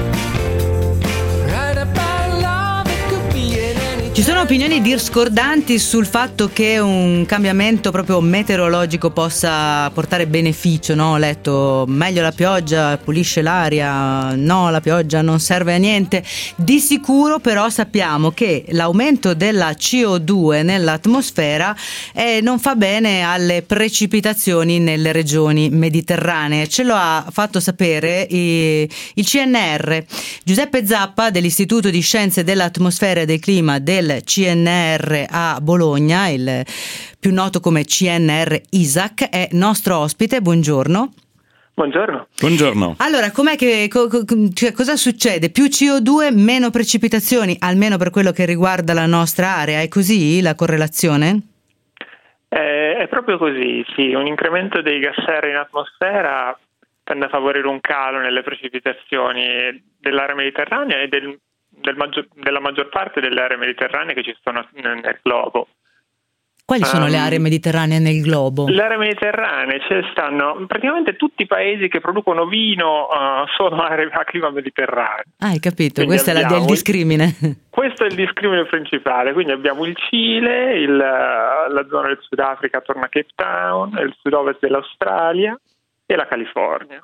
H: Right about love, it could be in any.
B: Ci sono opinioni discordanti sul fatto che un cambiamento proprio meteorologico possa portare beneficio, no? Ho letto meglio la pioggia, pulisce l'aria, no, la pioggia non serve a niente. Di sicuro però sappiamo che l'aumento della C O due nell'atmosfera eh, non fa bene alle precipitazioni nelle regioni mediterranee. Ce lo ha fatto sapere i, il C N R. Giuseppe Zappa dell'Istituto di Scienze dell'Atmosfera e del Clima del C N R a Bologna, il più noto come C N R ISAC, è nostro ospite. Buongiorno.
I: Buongiorno.
C: Buongiorno.
B: Allora, com'è che co, co, cioè, cosa succede? Più C O due, meno precipitazioni, almeno per quello che riguarda la nostra area. È così la correlazione?
I: Eh, è proprio così, sì. Un incremento dei gas serra in atmosfera tende a favorire un calo nelle precipitazioni dell'area mediterranea e del Del maggior, della maggior parte delle aree mediterranee che ci sono nel, nel globo.
B: Quali sono
I: um,
B: le aree mediterranee nel globo?
I: Le aree mediterranee, cioè stanno praticamente tutti i paesi che producono vino uh, sono aree a clima mediterraneo.
B: Ah, hai capito,
I: Quindi
B: questo è la, il discrimine.
I: Questo è il discrimine principale, quindi abbiamo il Cile, il, la zona del Sudafrica attorno a Cape Town, il sud-ovest dell'Australia e la California.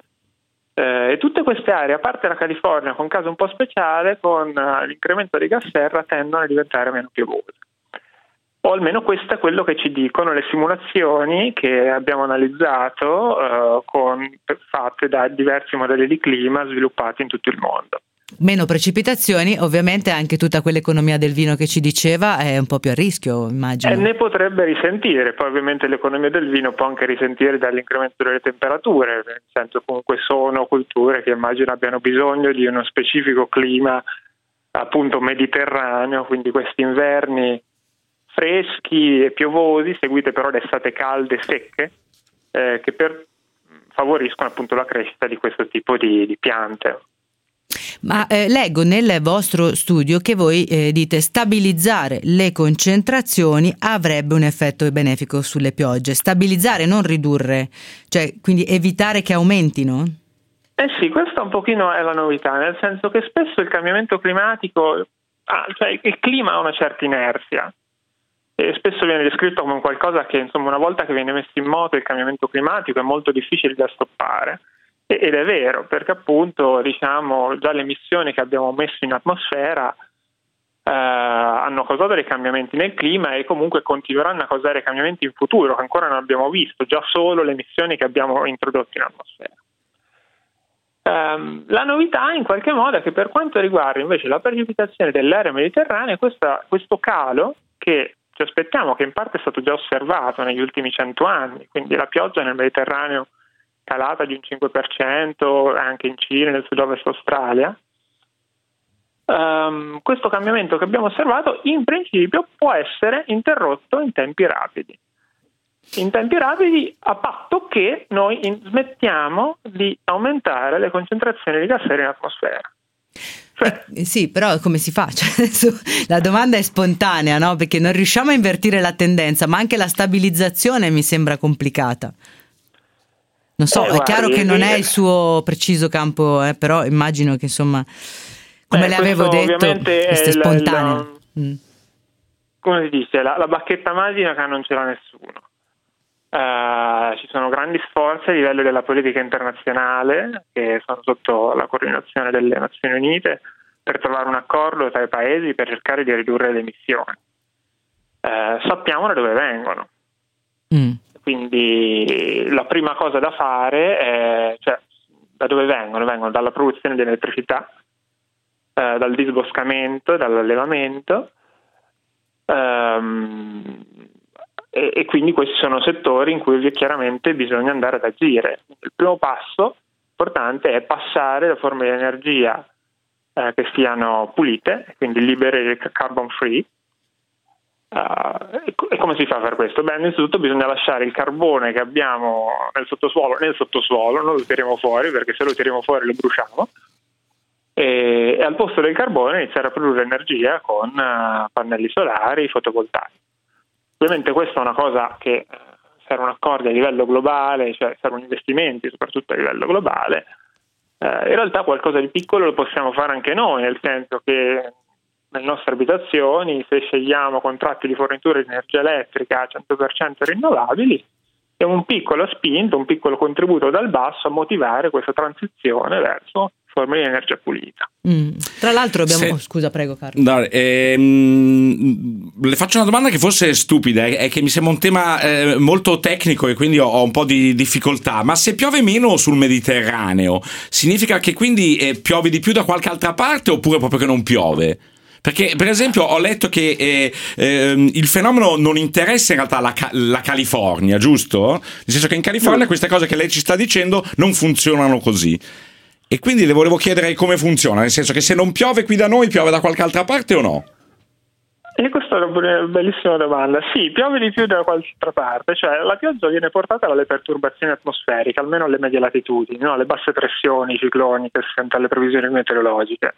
I: Eh, e tutte queste aree, a parte la California, con caso un po' speciale, con uh, l'incremento dei gas serra tendono a diventare meno piovose. O almeno questo è quello che ci dicono le simulazioni che abbiamo analizzato uh, con, fatte da diversi modelli di clima sviluppati in tutto il mondo.
B: Meno precipitazioni, ovviamente anche tutta quell'economia del vino che ci diceva è un po' più a rischio, immagino.
I: E ne potrebbe risentire, poi ovviamente l'economia del vino può anche risentire dall'incremento delle temperature, nel senso comunque sono culture che immagino abbiano bisogno di uno specifico clima appunto mediterraneo, quindi questi inverni freschi e piovosi, seguite però da estate calde e secche, eh, che per, favoriscono appunto la crescita di questo tipo di, di piante.
B: Ma eh, leggo nel vostro studio che voi eh, dite stabilizzare le concentrazioni avrebbe un effetto benefico sulle piogge. Stabilizzare, non ridurre, cioè quindi evitare che aumentino?
I: Eh sì, questa un pochino è la novità, nel senso che spesso il cambiamento climatico, ah, cioè il clima ha una certa inerzia e spesso viene descritto come qualcosa che insomma una volta che viene messo in moto il cambiamento climatico è molto difficile da stoppare. Ed è vero, perché appunto diciamo già le emissioni che abbiamo messo in atmosfera eh, hanno causato dei cambiamenti nel clima e comunque continueranno a causare cambiamenti in futuro che ancora non abbiamo visto, già solo le emissioni che abbiamo introdotto in atmosfera. Um, la novità in qualche modo è che per quanto riguarda invece la precipitazione dell'area mediterranea, questa, questo calo che ci aspettiamo, che in parte è stato già osservato negli ultimi cento anni, quindi la pioggia nel Mediterraneo calata di un cinque per cento anche in Cile, nel sud-ovest Australia, um, questo cambiamento che abbiamo osservato in principio può essere interrotto in tempi rapidi. In tempi rapidi a patto che noi in- smettiamo di aumentare le concentrazioni di gas seri in atmosfera. Cioè,
B: eh, sì, però come si fa? Cioè, adesso, la domanda è spontanea, no? Perché non riusciamo a invertire la tendenza, ma anche la stabilizzazione mi sembra complicata. Non so,
I: eh,
B: è
I: guardi,
B: chiaro che non è
I: eh,
B: il suo preciso campo, eh, però immagino che insomma, come
I: eh,
B: le avevo
I: questo
B: detto,
I: ovviamente è
B: questa è
I: il-
B: spontanea.
I: il-
B: Mm.
I: come si dice, la, la bacchetta magica che non ce l'ha nessuno. Uh, ci sono grandi sforzi a livello della politica internazionale che sono sotto la coordinazione delle Nazioni Unite per trovare un accordo tra i paesi per cercare di ridurre le emissioni. Uh, sappiamo da dove vengono,
B: Mm.
I: quindi la prima cosa da fare è, cioè, da dove vengono? Vengono dalla produzione di elettricità, uh, dal disboscamento, dall'allevamento. Um, E, e quindi questi sono settori in cui chiaramente bisogna andare ad agire. Il primo passo importante è passare da forme di energia eh, che siano pulite, quindi libere e carbon free. Uh, e, e come si fa per questo? Beh, innanzitutto bisogna lasciare il carbone che abbiamo nel sottosuolo nel sottosuolo, non lo tiriamo fuori, perché se lo tiriamo fuori lo bruciamo, e, e al posto del carbone iniziare a produrre energia con uh, pannelli solari, fotovoltaici. Ovviamente questa è una cosa che eh, servono accordi a livello globale, cioè servono investimenti soprattutto a livello globale. Eh, in realtà qualcosa di piccolo lo possiamo fare anche noi, nel senso che nelle nostre abitazioni, se scegliamo contratti di fornitura di energia elettrica cento per cento rinnovabili, è un piccolo spinto, un piccolo contributo dal basso a motivare questa transizione verso forme di energia pulita.
B: Mm. Tra l'altro abbiamo...
C: Se...
B: oh, scusa, prego Carlo.
C: No, ehm, le faccio una domanda che forse è stupida, è che mi sembra un tema eh, molto tecnico e quindi ho, ho un po' di difficoltà, ma se piove meno sul Mediterraneo significa che quindi eh, piove di più da qualche altra parte oppure proprio che non piove? Perché per esempio ho letto che eh, eh, il fenomeno non interessa in realtà la, la California, giusto? Nel senso che in California queste cose che lei ci sta dicendo non funzionano così. E quindi le volevo chiedere come funziona, nel senso che se non piove qui da noi, piove da qualche altra parte o no?
I: E questa è una bellissima domanda. Sì, piove di più da qualche altra parte, cioè la pioggia viene portata dalle perturbazioni atmosferiche, almeno alle medie latitudini, no? Le basse pressioni, i cicloni che si sentono alle previsioni meteorologiche.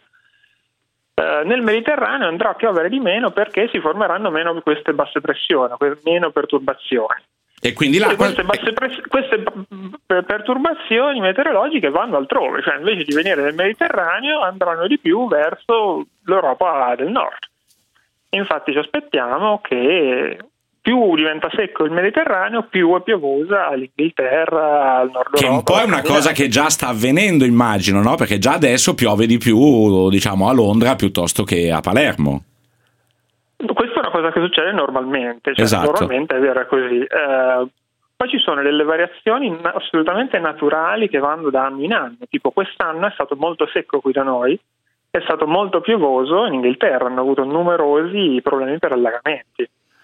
I: Eh, nel Mediterraneo andrà a piovere di meno perché si formeranno meno queste basse pressioni, meno perturbazioni.
C: E quindi là,
I: e queste, basse press- queste perturbazioni meteorologiche vanno altrove, cioè invece di venire nel Mediterraneo andranno di più verso l'Europa del Nord. Infatti ci aspettiamo che più diventa secco il Mediterraneo, più è piovosa l'Inghilterra, al nord
C: Che
I: Europa.
C: un po' è una cosa che già sta avvenendo, immagino, no? Perché già adesso piove di più, diciamo, a Londra piuttosto che a Palermo.
I: Questa è una cosa che succede normalmente, cioè
C: Esatto.
I: normalmente è vero, è così. Eh, poi ci sono delle variazioni na- assolutamente naturali che vanno da anno in anno, tipo quest'anno è stato molto secco qui da noi, è stato molto piovoso in Inghilterra, hanno avuto numerosi problemi per allagamenti.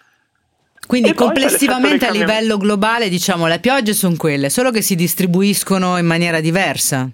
B: Quindi
I: E poi
B: complessivamente
I: c'è
B: a
I: l'effetto di
B: livello globale, diciamo, le piogge sono quelle, solo che si distribuiscono in maniera diversa.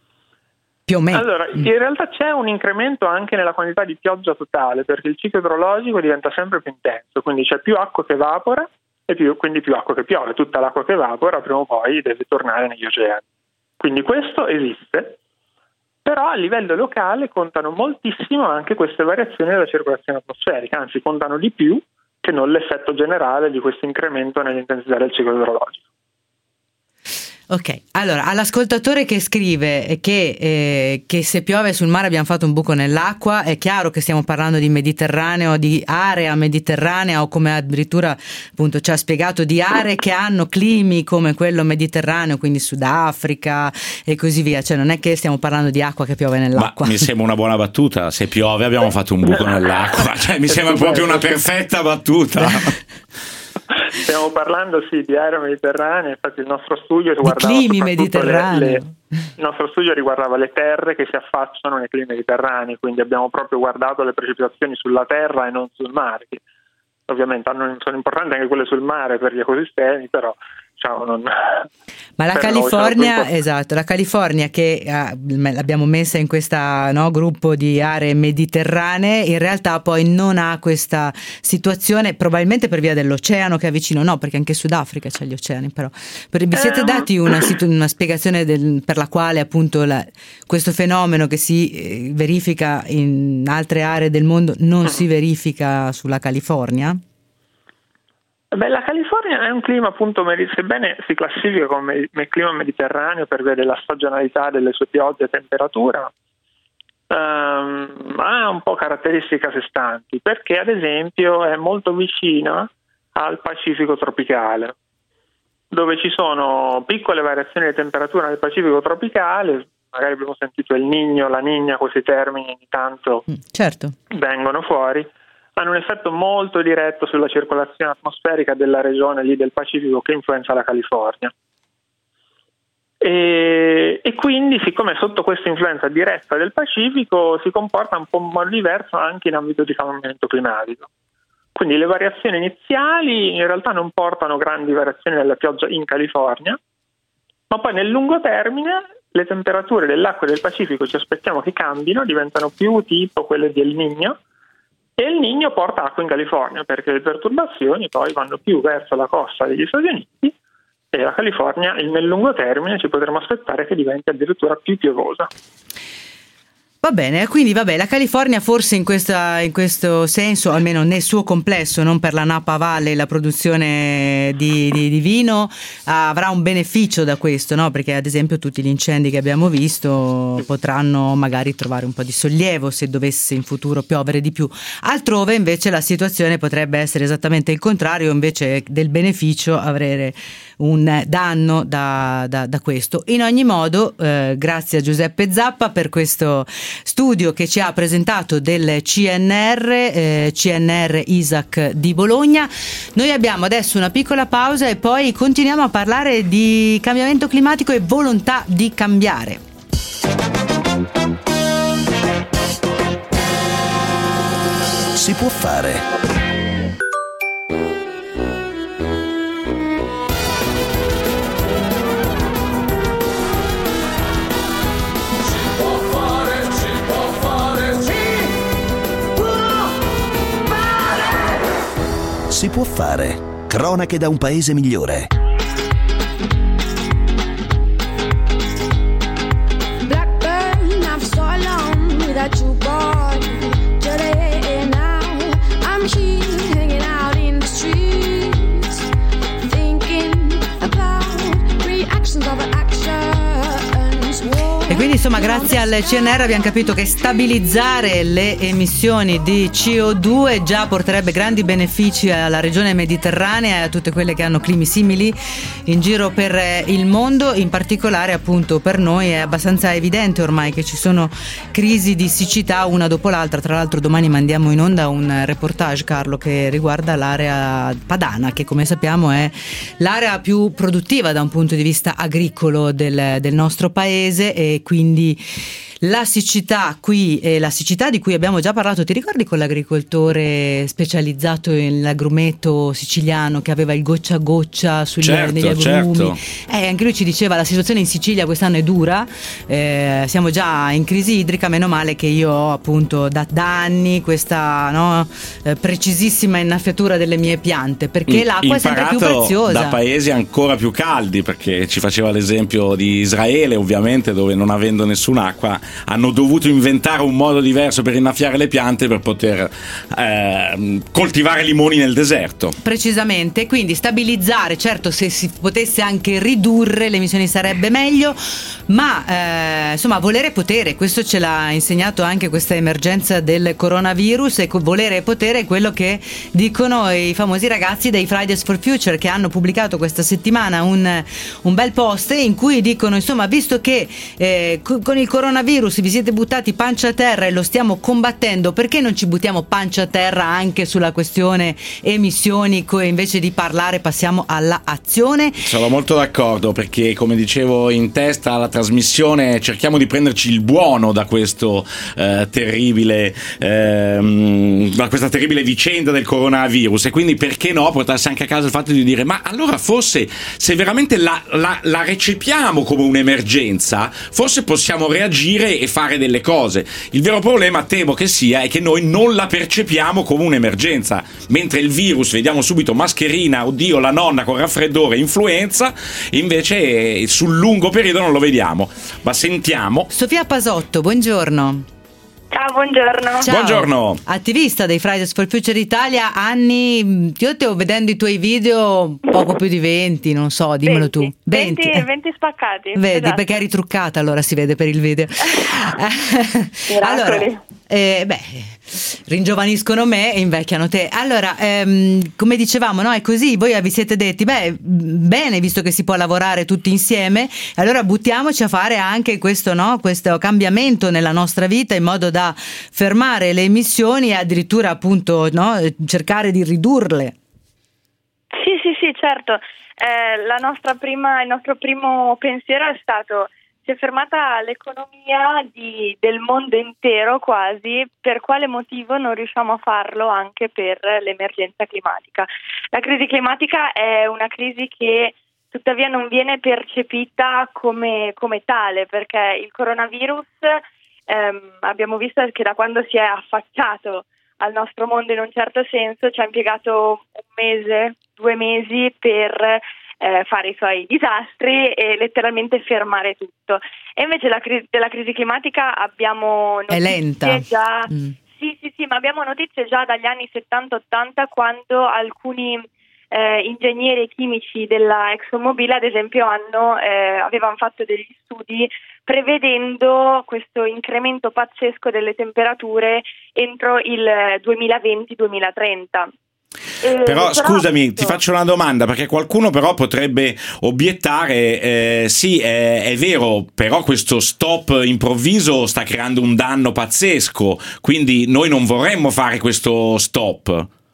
B: Più o meno.
I: Allora, in realtà c'è un incremento anche nella quantità di pioggia totale, perché il ciclo idrologico diventa sempre più intenso, quindi c'è più acqua che evapora e più, quindi più acqua che piove. Tutta l'acqua che evapora prima o poi deve tornare negli oceani. Quindi questo esiste, però a livello locale contano moltissimo anche queste variazioni della circolazione atmosferica, anzi contano di più che non l'effetto generale di questo incremento nell'intensità del ciclo idrologico.
B: Ok, allora all'ascoltatore che scrive che, eh, che se piove sul mare abbiamo fatto un buco nell'acqua, è chiaro che stiamo parlando di Mediterraneo, di area mediterranea, o come addirittura appunto ci ha spiegato di aree che hanno climi come quello mediterraneo, quindi Sudafrica e così via, cioè non è che stiamo parlando di acqua che piove nell'acqua.
C: Ma mi sembra una buona battuta, se piove abbiamo fatto un buco nell'acqua, cioè mi sembra proprio una perfetta battuta.
I: Stiamo parlando sì di aree mediterranee, infatti il nostro studio riguardava
B: climi mediterranei.
I: Le, le, il nostro studio riguardava le terre che si affacciano nei climi mediterranei, quindi abbiamo proprio guardato le precipitazioni sulla terra e non sul mare. Ovviamente hanno, sono importanti anche quelle sul mare per gli ecosistemi, però diciamo non...
B: Ma la California, esatto, la California che eh, l'abbiamo messa in questa no, gruppo di aree mediterranee, in realtà poi non ha questa situazione, probabilmente per via dell'oceano che è vicino, no, perché anche Sudafrica c'ha gli oceani, però per, vi siete dati una, una spiegazione del, per la quale appunto la, questo fenomeno che si eh, verifica in altre aree del mondo non si verifica sulla California?
I: Beh, la California è un clima appunto, sebbene si classifica come clima mediterraneo per via della stagionalità delle sue piogge e temperatura, ehm, ha un po' caratteristiche a sé stanti, perché ad esempio è molto vicina al Pacifico tropicale, dove ci sono piccole variazioni di temperatura nel Pacifico tropicale, magari abbiamo sentito il Niño, la Niña, questi termini ogni tanto
B: certo. vengono
I: fuori, hanno un effetto molto diretto sulla circolazione atmosferica della regione lì del Pacifico che influenza la California. E, e quindi, siccome sotto questa influenza diretta del Pacifico si comporta un po' in modo diverso anche in ambito di cambiamento climatico. Quindi le variazioni iniziali in realtà non portano grandi variazioni della pioggia in California, ma poi nel lungo termine le temperature dell'acqua del Pacifico ci aspettiamo che cambino, diventano più tipo quelle del Niño, e il Niño porta acqua in California perché le perturbazioni poi vanno più verso la costa degli Stati Uniti e la California nel lungo termine ci potremmo aspettare che diventi addirittura più piovosa.
B: Va bene, quindi vabbè, la California forse in, questa, in questo senso, almeno nel suo complesso, non per la Napa Valley, la produzione di, di, di vino, avrà un beneficio da questo, no? Perché ad esempio tutti gli incendi che abbiamo visto potranno magari trovare un po' di sollievo se dovesse in futuro piovere di più. Altrove invece la situazione potrebbe essere esattamente il contrario, invece del beneficio avere un danno da, da, da questo. In ogni modo, eh, grazie a Giuseppe Zappa per questo studio che ci ha presentato del C N R, eh, C N R Isaac di Bologna. Noi abbiamo adesso una piccola pausa e poi continuiamo a parlare di cambiamento climatico e volontà di cambiare.
A: Si può fare. Si può fare. Cronache da un paese migliore.
J: Blackburn, I've so long without you gone. Today now, I'm here hanging out in the streets, thinking about reactions of actions.
B: E quindi insomma grazie al C N R abbiamo capito che stabilizzare le emissioni di C O due già porterebbe grandi benefici alla regione mediterranea e a tutte quelle che hanno climi simili in giro per il mondo. In particolare appunto per noi è abbastanza evidente ormai che ci sono crisi di siccità una dopo l'altra. Tra l'altro domani mandiamo in onda un reportage, Carlo, che riguarda l'area padana, che come sappiamo è l'area più produttiva da un punto di vista agricolo del, del nostro paese, e quindi la siccità qui e la siccità di cui abbiamo già parlato, ti ricordi con l'agricoltore specializzato nell'agrumeto siciliano che aveva il goccia a goccia sugli,
C: certo,
B: negli agrumi?
C: Certo.
B: Eh, anche lui ci diceva la situazione in Sicilia quest'anno è dura, eh, siamo già in crisi idrica, meno male che io ho appunto da, da anni questa no, eh, precisissima innaffiatura delle mie piante, perché l'acqua è sempre più preziosa.
C: Da paesi ancora più caldi, perché ci faceva l'esempio di Israele ovviamente, dove non avendo nessun'acqua hanno dovuto inventare un modo diverso per innaffiare le piante per poter eh, coltivare limoni nel deserto.
B: Precisamente, quindi stabilizzare, certo, se si potesse anche ridurre le emissioni sarebbe meglio, ma eh, insomma volere e potere, questo ce l'ha insegnato anche questa emergenza del coronavirus, e volere e potere è quello che dicono i famosi ragazzi dei Fridays for Future, che hanno pubblicato questa settimana un, un bel post in cui dicono, insomma, visto che eh, con il coronavirus vi siete buttati pancia a terra e lo stiamo combattendo, perché non ci buttiamo pancia a terra anche sulla questione emissioni, e invece di parlare passiamo alla azione? Sono
C: molto d'accordo, perché come dicevo in testa alla trasmissione, cerchiamo di prenderci il buono da questo eh, terribile ehm, da questa terribile vicenda del coronavirus, e quindi perché no portarsi anche a casa il fatto di dire: ma allora forse se veramente la, la, la recepiamo come un'emergenza, forse possiamo reagire e fare delle cose. Il vero problema, temo che sia, è che noi non la percepiamo come un'emergenza, mentre il virus vediamo subito mascherina, oddio la nonna con raffreddore, influenza, invece eh, sul lungo periodo non lo vediamo. Ma sentiamo
B: Sofia Pasotto, buongiorno.
K: Ciao, buongiorno.
B: Ciao.
C: Buongiorno.
B: Attivista dei Fridays for Future Italia, anni, io ti ho vedendo i tuoi video poco più di venti, non so, dimmelo
K: venti.
B: tu. venti,
K: venti, venti spaccati.
B: Vedi,
K: esatto.
B: Perché eri truccata, allora si vede per il video. Allora, eh, beh, ringiovaniscono me e invecchiano te. Allora, ehm, come dicevamo, no, è così, voi vi siete detti, beh, bene, visto che si può lavorare tutti insieme, allora buttiamoci a fare anche questo, no, questo cambiamento nella nostra vita, in modo da fermare le emissioni e addirittura, appunto, no, cercare di ridurle.
K: Sì, sì, sì, certo. Eh, la nostra prima, il nostro primo pensiero è stato: si è fermata l'economia di, del mondo intero quasi, per quale motivo non riusciamo a farlo anche per l'emergenza climatica? La crisi climatica è una crisi che tuttavia non viene percepita come, come tale, perché il coronavirus ehm, abbiamo visto che da quando si è affacciato al nostro mondo in un certo senso ci ha impiegato un mese, due mesi per Eh, fare i suoi disastri e letteralmente fermare tutto. E invece la cri- della crisi climatica abbiamo notizie
B: è lenta.
K: già
B: mm.
K: sì sì sì ma abbiamo notizie già dagli anni settanta ottanta, quando alcuni eh, ingegneri chimici della ExxonMobil ad esempio hanno eh, avevano fatto degli studi prevedendo questo incremento pazzesco delle temperature entro il duemilaventi duemilatrenta.
C: Eh, però scusami, ti faccio una domanda, perché qualcuno però potrebbe obiettare eh, sì, è, è vero, però questo stop improvviso sta creando un danno pazzesco, quindi noi non vorremmo fare questo stop.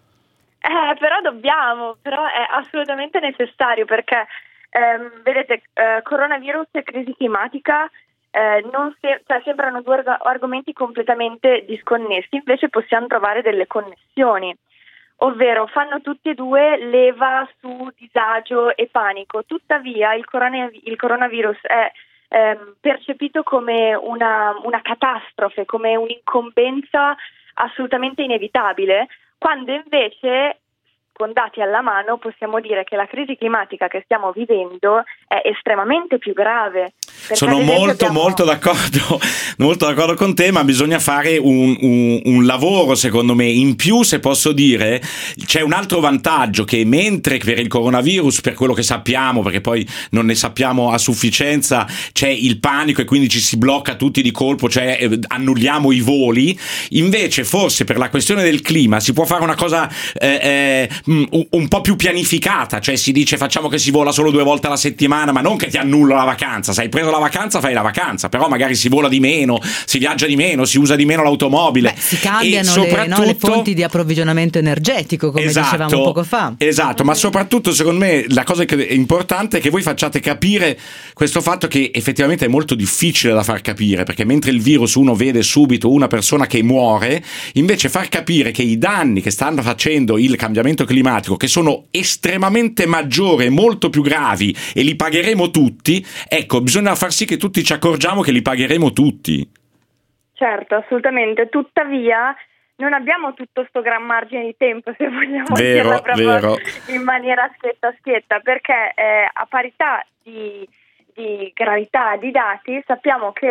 K: Eh, però dobbiamo, però è assolutamente necessario, perché ehm, vedete, eh, coronavirus e crisi climatica eh, non se- cioè, sembrano due arg- argomenti completamente disconnessi, invece possiamo trovare delle connessioni. Ovvero fanno tutti e due leva su disagio e panico. Tuttavia il, corona- il coronavirus è ehm, percepito come una, una catastrofe, come un'incombenza assolutamente inevitabile, quando invece, con dati alla mano, possiamo dire che la crisi climatica che stiamo vivendo è estremamente più grave.
C: Sono molto abbiamo... molto d'accordo molto d'accordo con te, ma bisogna fare un, un, un lavoro, secondo me, in più. Se posso dire, c'è un altro vantaggio, che mentre per il coronavirus, per quello che sappiamo, perché poi non ne sappiamo a sufficienza, c'è il panico e quindi ci si blocca tutti di colpo, cioè eh, annulliamo i voli, invece forse per la questione del clima si può fare una cosa eh, eh, un, un po' più pianificata, cioè si dice facciamo che si vola solo due volte alla settimana, ma non che ti annullo la vacanza, sai, preso la vacanza fai la vacanza, però magari si vola di meno, si viaggia di meno, si usa di meno l'automobile.
B: Beh, si cambiano
C: e soprattutto...
B: le, no, le fonti di approvvigionamento energetico, come
C: esatto,
B: dicevamo poco fa.
C: Esatto, ma soprattutto secondo me la cosa che è importante è che voi facciate capire questo fatto, che effettivamente è molto difficile da far capire, perché mentre il virus uno vede subito una persona che muore, invece far capire che i danni che stanno facendo il cambiamento climatico, che sono estremamente maggiori e molto più gravi, e li pagheremo tutti, ecco, bisogna far sì che tutti ci accorgiamo che li pagheremo tutti.
K: Certo, assolutamente. Tuttavia non abbiamo tutto sto gran margine di tempo, se vogliamo
C: vero,
K: dirla proprio
C: vero.
K: in maniera schietta schietta, perché eh, a parità di, di gravità di dati sappiamo che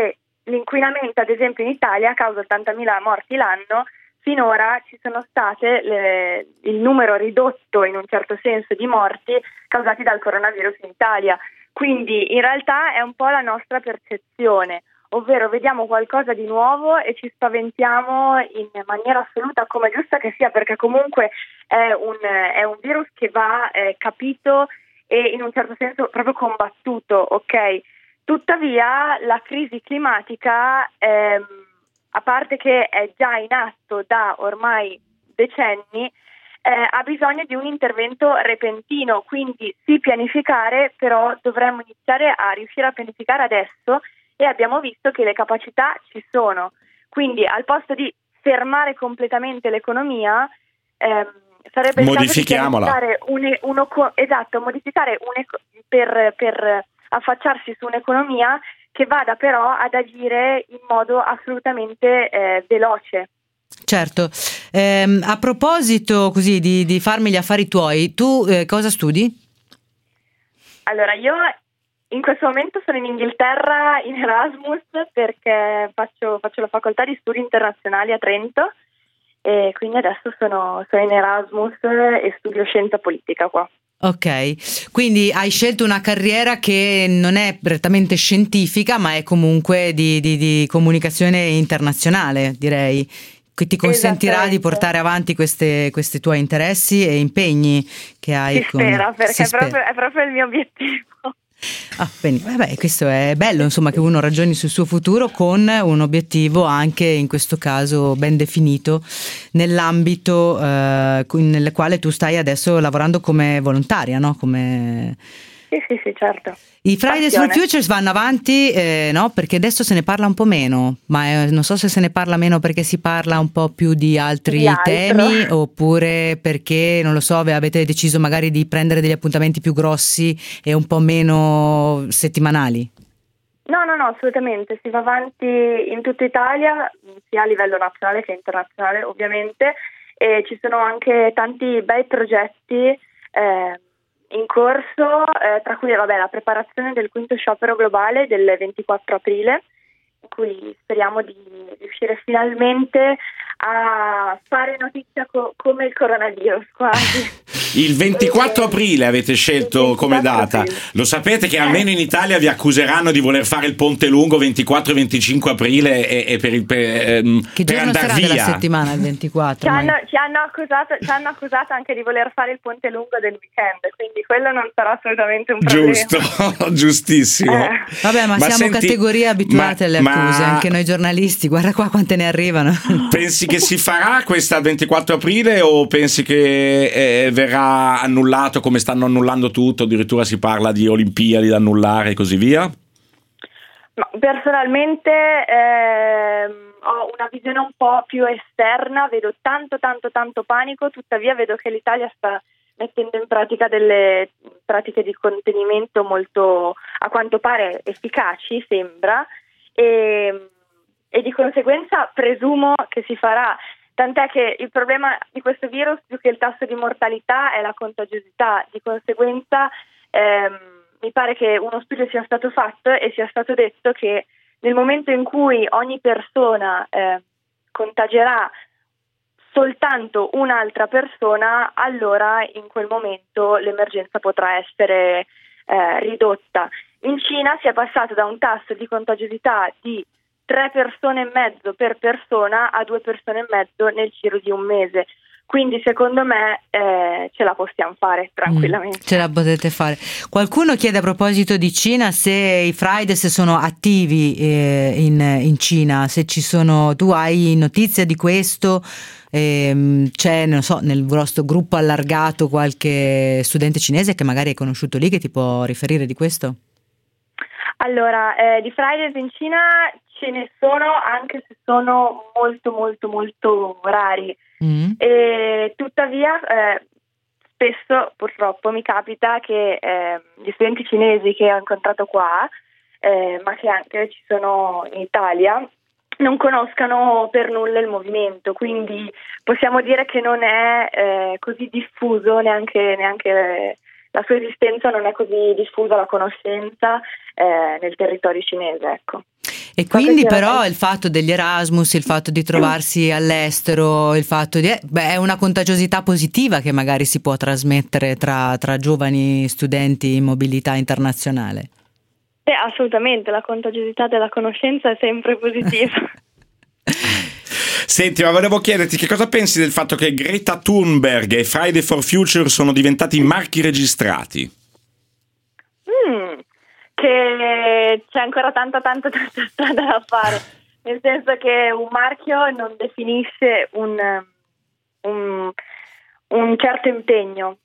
K: l'inquinamento, ad esempio in Italia, causa ottantamila morti l'anno. Finora ci sono state le, il numero ridotto in un certo senso di morti causati dal coronavirus in Italia. Quindi in realtà è un po' la nostra percezione, ovvero vediamo qualcosa di nuovo e ci spaventiamo in maniera assoluta, come giusta che sia, perché comunque è un, è un virus che va eh, capito e in un certo senso proprio combattuto, ok? Tuttavia la crisi climatica, ehm, a parte che è già in atto da ormai decenni, eh, ha bisogno di un intervento repentino, quindi sì pianificare, però dovremmo iniziare a riuscire a pianificare adesso e abbiamo visto che le capacità ci sono. Quindi al posto di fermare completamente l'economia, ehm, sarebbe
C: modifichiamola.
K: modificare un, uno, esatto, modificare un, per, per affacciarsi su un'economia che vada però ad agire in modo assolutamente eh, veloce.
B: Certo. Ehm, a proposito così di, di farmi gli affari tuoi, tu eh, cosa studi?
K: Allora, io in questo momento sono in Inghilterra in Erasmus perché faccio, faccio la facoltà di studi internazionali a Trento e quindi adesso sono, sono in Erasmus e studio scienza politica qua.
B: Ok, quindi hai scelto una carriera che non è prettamente scientifica, ma è comunque di, di, di comunicazione internazionale, direi, che ti consentirà di portare avanti queste, questi tuoi interessi e impegni che hai.
K: Si
B: con...
K: spera, perché
B: si
K: è,
B: spera.
K: Proprio, è proprio il mio obiettivo.
B: Ah, bene. Vabbè, questo è bello, insomma, che uno ragioni sul suo futuro con un obiettivo anche in questo caso ben definito nell'ambito eh, nel quale tu stai adesso lavorando come volontaria, no? Come...
K: Sì, sì, sì, certo.
B: I Fridays for
K: Passione.
B: Futures vanno avanti, eh, no? Perché adesso se ne parla un po' meno, ma eh, non so se se ne parla meno perché si parla un po' più di altri
K: Di altro.
B: temi, oppure perché, non lo so, avete deciso magari di prendere degli appuntamenti più grossi e un po' meno settimanali.
K: No, no, no, assolutamente, si va avanti in tutta Italia, sia a livello nazionale che internazionale ovviamente, e ci sono anche tanti bei progetti eh, in corso, eh, tra cui vabbè, la preparazione del quinto sciopero globale del ventiquattro aprile, in cui speriamo di riuscire finalmente a fare notizia co- come il coronavirus quasi.
C: Il ventiquattro aprile avete scelto come data.
K: aprile.
C: Lo sapete che almeno in Italia vi accuseranno di voler fare il ponte lungo ventiquattro e venticinque aprile e, e per, il, per, ehm,
B: Che
C: per
B: giorno
C: andare
B: sarà della
C: via.
B: settimana il ventiquattro?
K: Ci
B: ma-
K: hanno, ci, hanno accusato, ci hanno accusato anche di voler fare il ponte lungo del weekend, quindi quello non sarà assolutamente un problema.
C: Giusto, giustissimo.
K: Eh.
B: Vabbè, ma, siamo
C: senti,
B: categorie abituate
C: ma-
B: alle accuse,
C: ma
B: anche noi giornalisti, guarda qua quante ne arrivano.
C: pensi che si farà questa ventiquattro aprile o pensi che eh, verrà annullato come stanno annullando tutto, addirittura si parla di Olimpiadi da annullare e così via?
K: Ma personalmente ehm, ho una visione un po' più esterna, vedo tanto tanto tanto panico, tuttavia vedo che l'Italia sta mettendo in pratica delle pratiche di contenimento molto, a quanto pare, efficaci, sembra, e, e di conseguenza presumo che si farà. Tant'è che il problema di questo virus, più che il tasso di mortalità, è la contagiosità. Di conseguenza ehm, mi pare che uno studio sia stato fatto e sia stato detto che nel momento in cui ogni persona eh, contagierà soltanto un'altra persona, allora in quel momento l'emergenza potrà essere eh, ridotta. In Cina si è passato da un tasso di contagiosità di tre persone e mezzo per persona a due persone e mezzo nel giro di un mese. Quindi secondo me eh, ce la possiamo fare tranquillamente.
B: Mm, ce la potete fare. Qualcuno chiede a proposito di Cina se i Fridays sono attivi eh, in, in Cina, se ci sono, tu hai notizia di questo? Eh, c'è, non so, nel vostro gruppo allargato qualche studente cinese che magari hai conosciuto lì che ti può riferire di questo?
K: Allora, eh, di Fridays in Cina ce ne sono, anche se sono molto molto molto rari. Mm. E tuttavia eh, spesso purtroppo mi capita che eh, gli studenti cinesi che ho incontrato qua, eh, ma che anche ci sono in Italia, non conoscano per nulla il movimento, quindi possiamo dire che non è eh, così diffuso, neanche, neanche eh, la sua esistenza non è così diffusa, la conoscenza eh, nel territorio cinese, ecco.
B: E quindi
K: Proprio
B: però il fatto degli Erasmus, il fatto di trovarsi all'estero, il fatto di... beh, è una contagiosità positiva che magari si può trasmettere tra, tra giovani studenti in mobilità internazionale.
K: Sì, assolutamente, la contagiosità della conoscenza è sempre positiva.
C: Senti, ma volevo chiederti che cosa pensi del fatto che Greta Thunberg e Friday for Future sono diventati marchi registrati?
K: Mm, che c'è ancora tanta tanta tanta strada da fare, nel senso che un marchio non definisce un, un, un certo impegno,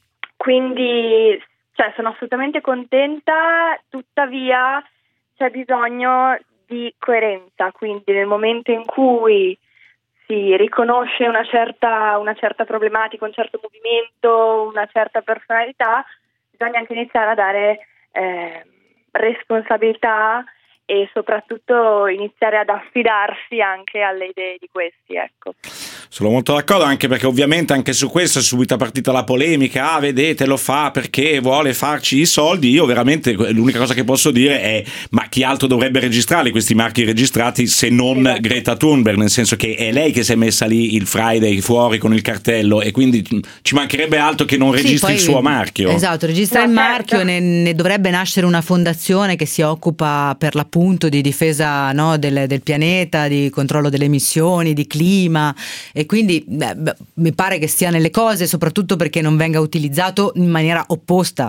K: quindi cioè, sono assolutamente contenta, tuttavia c'è bisogno di coerenza, quindi nel momento in cui si riconosce una certa, una certa problematica, un certo movimento, una certa personalità, bisogna anche iniziare a dare eh, responsabilità e soprattutto iniziare ad affidarsi anche alle idee di questi, ecco.
C: Sono molto d'accordo, anche perché ovviamente anche su questo è subito partita la polemica. Ah, vedete, lo fa perché vuole farci i soldi. Io veramente l'unica cosa che posso dire è: ma chi altro dovrebbe registrarli questi marchi registrati se non esatto. Greta Thunberg, nel senso che è lei che si è messa lì il Friday fuori con il cartello, e quindi ci mancherebbe altro che non registri sì, poi, il suo marchio.
B: Esatto, registra no, il marchio, certo. ne, ne dovrebbe nascere una fondazione che si occupa per l'appunto di difesa, no, del, del pianeta, di controllo delle emissioni, di clima, e quindi beh, beh, mi pare che stia nelle cose, soprattutto perché non venga utilizzato in maniera opposta.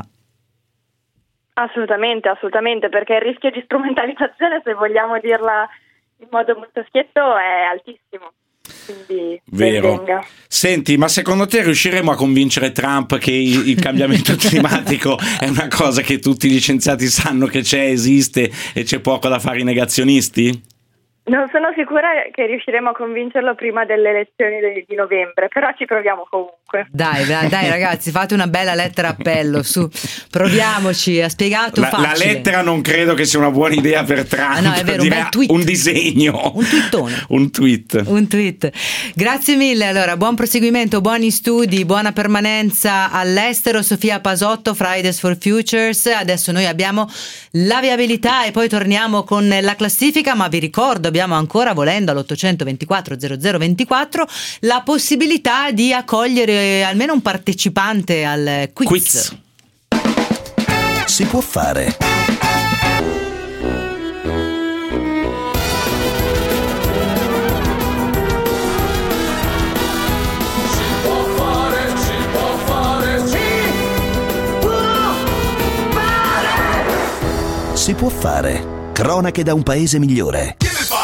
K: Assolutamente, assolutamente, perché il rischio di strumentalizzazione, se vogliamo dirla in modo molto schietto, è altissimo. Quindi
C: vero. Venga. Senti, ma secondo te riusciremo a convincere Trump che il, il cambiamento climatico è una cosa che tutti gli scienziati sanno che c'è, esiste e c'è poco da fare i negazionisti?
K: Non sono sicura che riusciremo a convincerlo prima delle elezioni di, di novembre, però ci proviamo comunque.
B: Dai, dai, dai ragazzi, fate una bella lettera appello, su, proviamoci, ha spiegato
C: la,
B: facile.
C: La lettera non credo che sia una buona idea per Trump.
B: Ah, no, è vero, un bel tweet.
C: Un disegno.
B: Un twittone.
C: Un tweet.
B: Un tweet. Grazie mille, allora, buon proseguimento, buoni studi, buona permanenza all'estero. Sofia Pasotto, Fridays for Futures. Adesso noi abbiamo la viabilità e poi torniamo con la classifica, ma vi ricordo, abbiamo ancora, volendo, all'ottocento ventiquattro zero zero ventiquattro la possibilità di accogliere almeno un partecipante al quiz.
A: Quiz. Si può fare. Si può fare. Cronache da un paese migliore.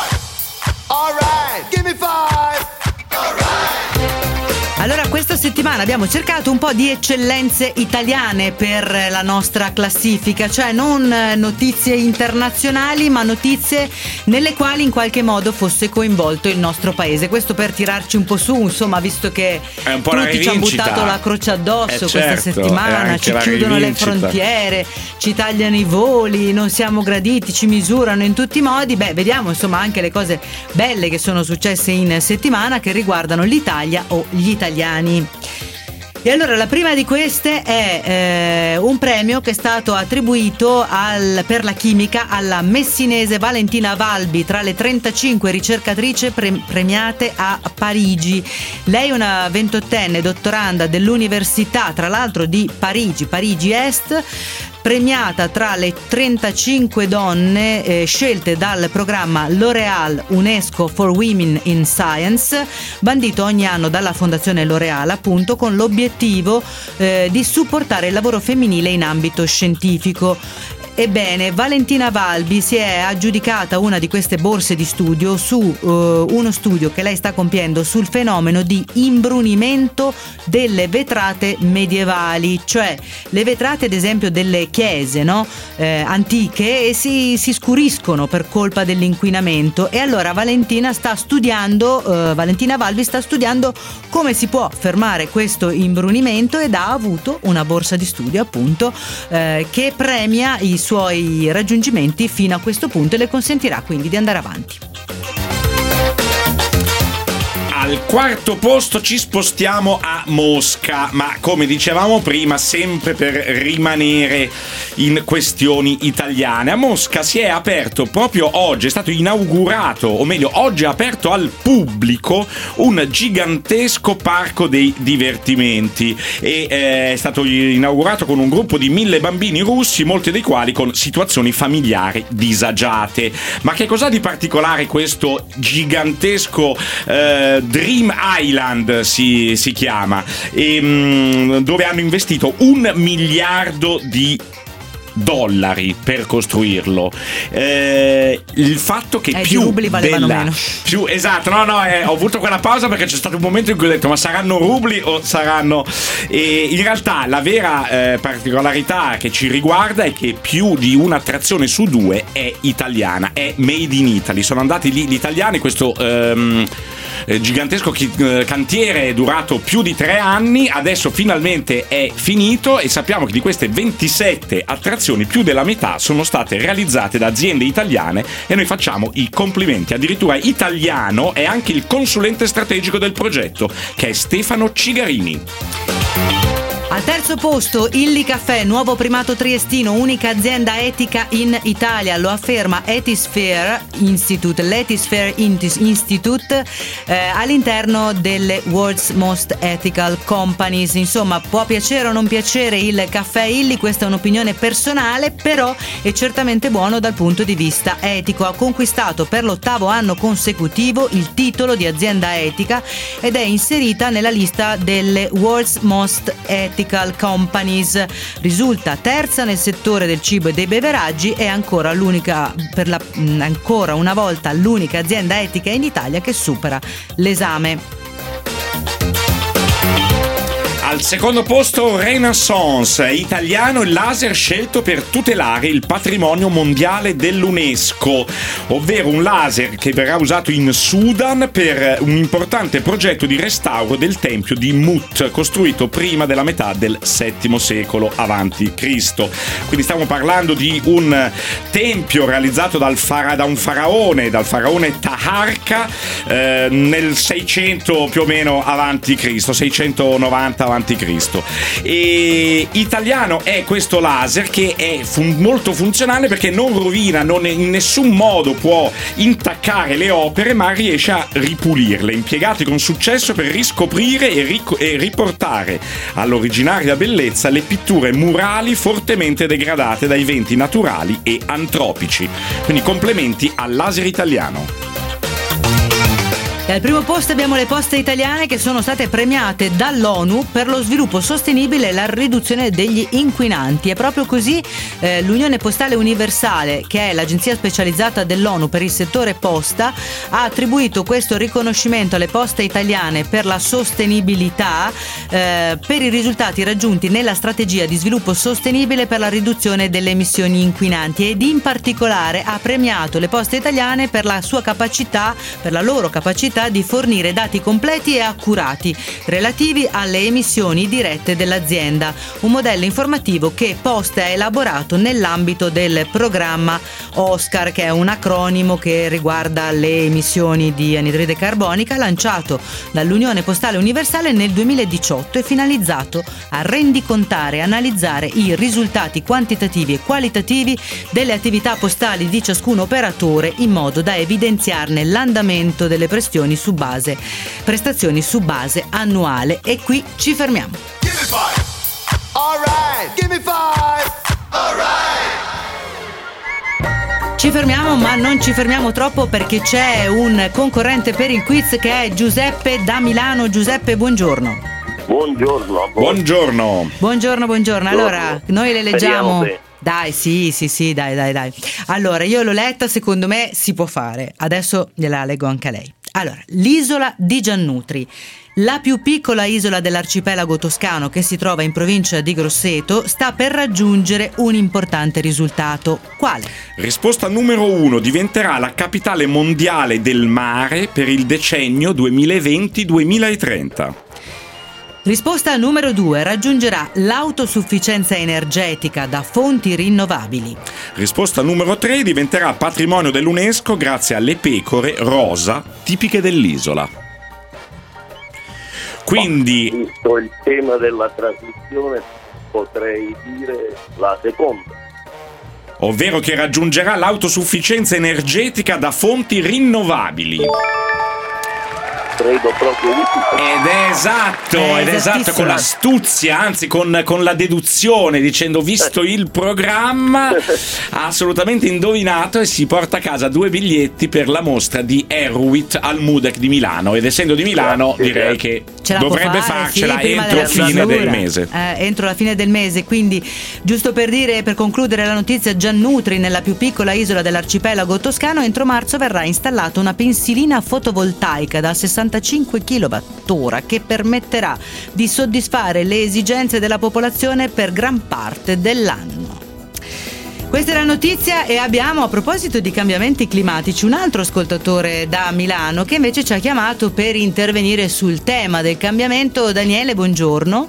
B: Allora, questa settimana abbiamo cercato un po' di eccellenze italiane per la nostra classifica, cioè non notizie internazionali, ma notizie nelle quali in qualche modo fosse coinvolto il nostro paese. Questo per tirarci un po' su, insomma, visto che
C: è un po'
B: tutti ci hanno buttato la croce addosso eh questa
C: certo,
B: settimana, ci chiudono rivincita. Le frontiere, ci tagliano i voli, non siamo graditi, ci misurano in tutti i modi. Beh, vediamo insomma anche le cose belle che sono successe in settimana che riguardano l'Italia o gli italiani. E allora la prima di queste è eh, un premio che è stato attribuito al, per la chimica alla messinese Valentina Valbi, tra le trentacinque ricercatrici pre- premiate a Parigi. Lei è una ventottenne dottoranda dell'Università, tra l'altro di Parigi, Parigi Est, premiata tra le trentacinque donne eh, scelte dal programma L'Oréal UNESCO for Women in Science, bandito ogni anno dalla Fondazione L'Oréal, appunto con l'obiettivo eh, di supportare il lavoro femminile in ambito scientifico. Ebbene, Valentina Valbi si è aggiudicata una di queste borse di studio su uh, uno studio che lei sta compiendo sul fenomeno di imbrunimento delle vetrate medievali, cioè le vetrate ad esempio delle chiese, no? eh, antiche, e si, si scuriscono per colpa dell'inquinamento. E allora Valentina sta studiando, uh, Valentina Valbi sta studiando come si può fermare questo imbrunimento, ed ha avuto una borsa di studio appunto eh, che premia i suoi raggiungimenti fino a questo punto e le consentirà quindi di andare avanti.
C: Al quarto posto ci spostiamo a Mosca, ma come dicevamo prima, sempre per rimanere in questioni italiane. A Mosca si è aperto proprio oggi, è stato inaugurato, o meglio, oggi è aperto al pubblico un gigantesco parco dei divertimenti e eh, è stato inaugurato con un gruppo di mille bambini russi, molti dei quali con situazioni familiari disagiate. Ma che cos'ha di particolare questo gigantesco eh, Dream Island si, si chiama, e, mh, dove hanno investito un miliardo di dollari per costruirlo. Eh, il fatto che
B: eh,
C: più
B: i rubli valevano
C: della,
B: meno.
C: più esatto, no, no, eh, ho avuto quella pausa perché c'è stato un momento in cui ho detto ma saranno rubli o saranno. E in realtà la vera eh, particolarità che ci riguarda è che più di un'attrazione su due è italiana, è made in Italy. Sono andati lì gli italiani, questo ehm, gigantesco chi, eh, cantiere è durato più di tre anni, adesso finalmente è finito e sappiamo che di queste ventisette attrazioni più della metà sono state realizzate da aziende italiane e noi facciamo i complimenti. Addirittura italiano è anche il consulente strategico del progetto, che è Stefano Cigarini.
B: Al terzo posto Illy Caffè, nuovo primato triestino, unica azienda etica in Italia, lo afferma Ethisphere Institute, l'Ethisphere Institute eh, all'interno delle World's Most Ethical Companies. Insomma, può piacere o non piacere il caffè Illy, questa è un'opinione personale, però è certamente buono dal punto di vista etico. Ha conquistato per l'ottavo anno consecutivo il titolo di azienda etica ed è inserita nella lista delle World's Most Ethical Companies. Risulta terza nel settore del cibo e dei beveraggi e ancora l'unica, per la, ancora una volta l'unica azienda etica in Italia che supera l'esame.
C: Al secondo posto Renaissance, italiano il laser scelto per tutelare il patrimonio mondiale dell'UNESCO, ovvero un laser che verrà usato in Sudan per un importante progetto di restauro del tempio di Mut, costruito prima della metà del settimo secolo avanti Cristo. Quindi stiamo parlando di un tempio realizzato dal fara- da un faraone, dal faraone Taharka eh, nel seicento più o meno avanti Cristo, seicentonovanta avanti Cristo. E italiano è questo laser che è fun- molto funzionale perché non rovina, non in nessun modo può intaccare le opere, ma riesce a ripulirle, impiegati con successo per riscoprire e, ric- e riportare all'originaria bellezza le pitture murali fortemente degradate dai venti naturali e antropici. Quindi complimenti al laser italiano.
B: E al primo posto abbiamo le poste italiane che sono state premiate dall'ONU per lo sviluppo sostenibile e la riduzione degli inquinanti. È proprio così eh, l'Unione Postale Universale, che è l'agenzia specializzata dell'ONU per il settore posta, ha attribuito questo riconoscimento alle poste italiane per la sostenibilità eh, per i risultati raggiunti nella strategia di sviluppo sostenibile per la riduzione delle emissioni inquinanti ed in particolare ha premiato le poste italiane per la sua capacità, per la loro capacità di fornire dati completi e accurati relativi alle emissioni dirette dell'azienda, un modello informativo che Poste ha elaborato nell'ambito del programma OSCAR, che è un acronimo che riguarda le emissioni di anidride carbonica, lanciato dall'Unione Postale Universale nel duemiladiciotto e finalizzato a rendicontare e analizzare i risultati quantitativi e qualitativi delle attività postali di ciascun operatore in modo da evidenziarne l'andamento delle prestazioni su base prestazioni su base annuale. E qui ci fermiamo.
L: Give me five. All right. Give me five. All right.
B: Ci fermiamo, ma non ci fermiamo troppo perché c'è un concorrente per il quiz che è Giuseppe da Milano. Giuseppe, buongiorno.
F: Buongiorno.
C: Buongiorno.
B: Buongiorno, buongiorno. Allora, noi le leggiamo.
F: Speriamo, sì.
B: Dai, sì, sì, sì, dai, dai, dai. Allora, io l'ho letta, secondo me si può fare. Adesso gliela leggo anche a lei. Allora, l'isola di Giannutri, la più piccola isola dell'arcipelago toscano che si trova in provincia di Grosseto, sta per raggiungere un importante risultato. Quale?
C: Risposta numero uno: diventerà la capitale mondiale del mare per il decennio duemilaventi duemilatrenta.
B: Risposta numero due: raggiungerà l'autosufficienza energetica da fonti rinnovabili.
C: Risposta numero tre: diventerà patrimonio dell'UNESCO grazie alle pecore rosa tipiche dell'isola. Quindi,
M: visto il tema della trasmissione, potrei dire la seconda.
C: ovvero che raggiungerà l'autosufficienza energetica da fonti rinnovabili.
M: Credo proprio di sì.
C: Ed è esatto,
B: È
C: ed è esatto, con l'astuzia, anzi con, con la deduzione, dicendo visto il programma, ha assolutamente indovinato e si porta a casa due biglietti per la mostra di Erwitt al Mudec di Milano. Ed essendo di Milano,
M: Grazie,
C: direi
M: grazie.
C: che
B: Ce la può
C: dovrebbe
B: fare,
C: farcela
B: sì, prima
C: entro
B: della
C: fine
B: chiusura.
C: del mese.
B: Eh, entro la fine del mese, quindi giusto per dire, per concludere la notizia, Giannutri, nella più piccola isola dell'arcipelago toscano, entro marzo verrà installata una pensilina fotovoltaica da sessantacinque chilowattora che permetterà di soddisfare le esigenze della popolazione per gran parte dell'anno. Questa è la notizia e abbiamo, a proposito di cambiamenti climatici, un altro ascoltatore da Milano che invece ci ha chiamato per intervenire sul tema del cambiamento. Daniele, buongiorno.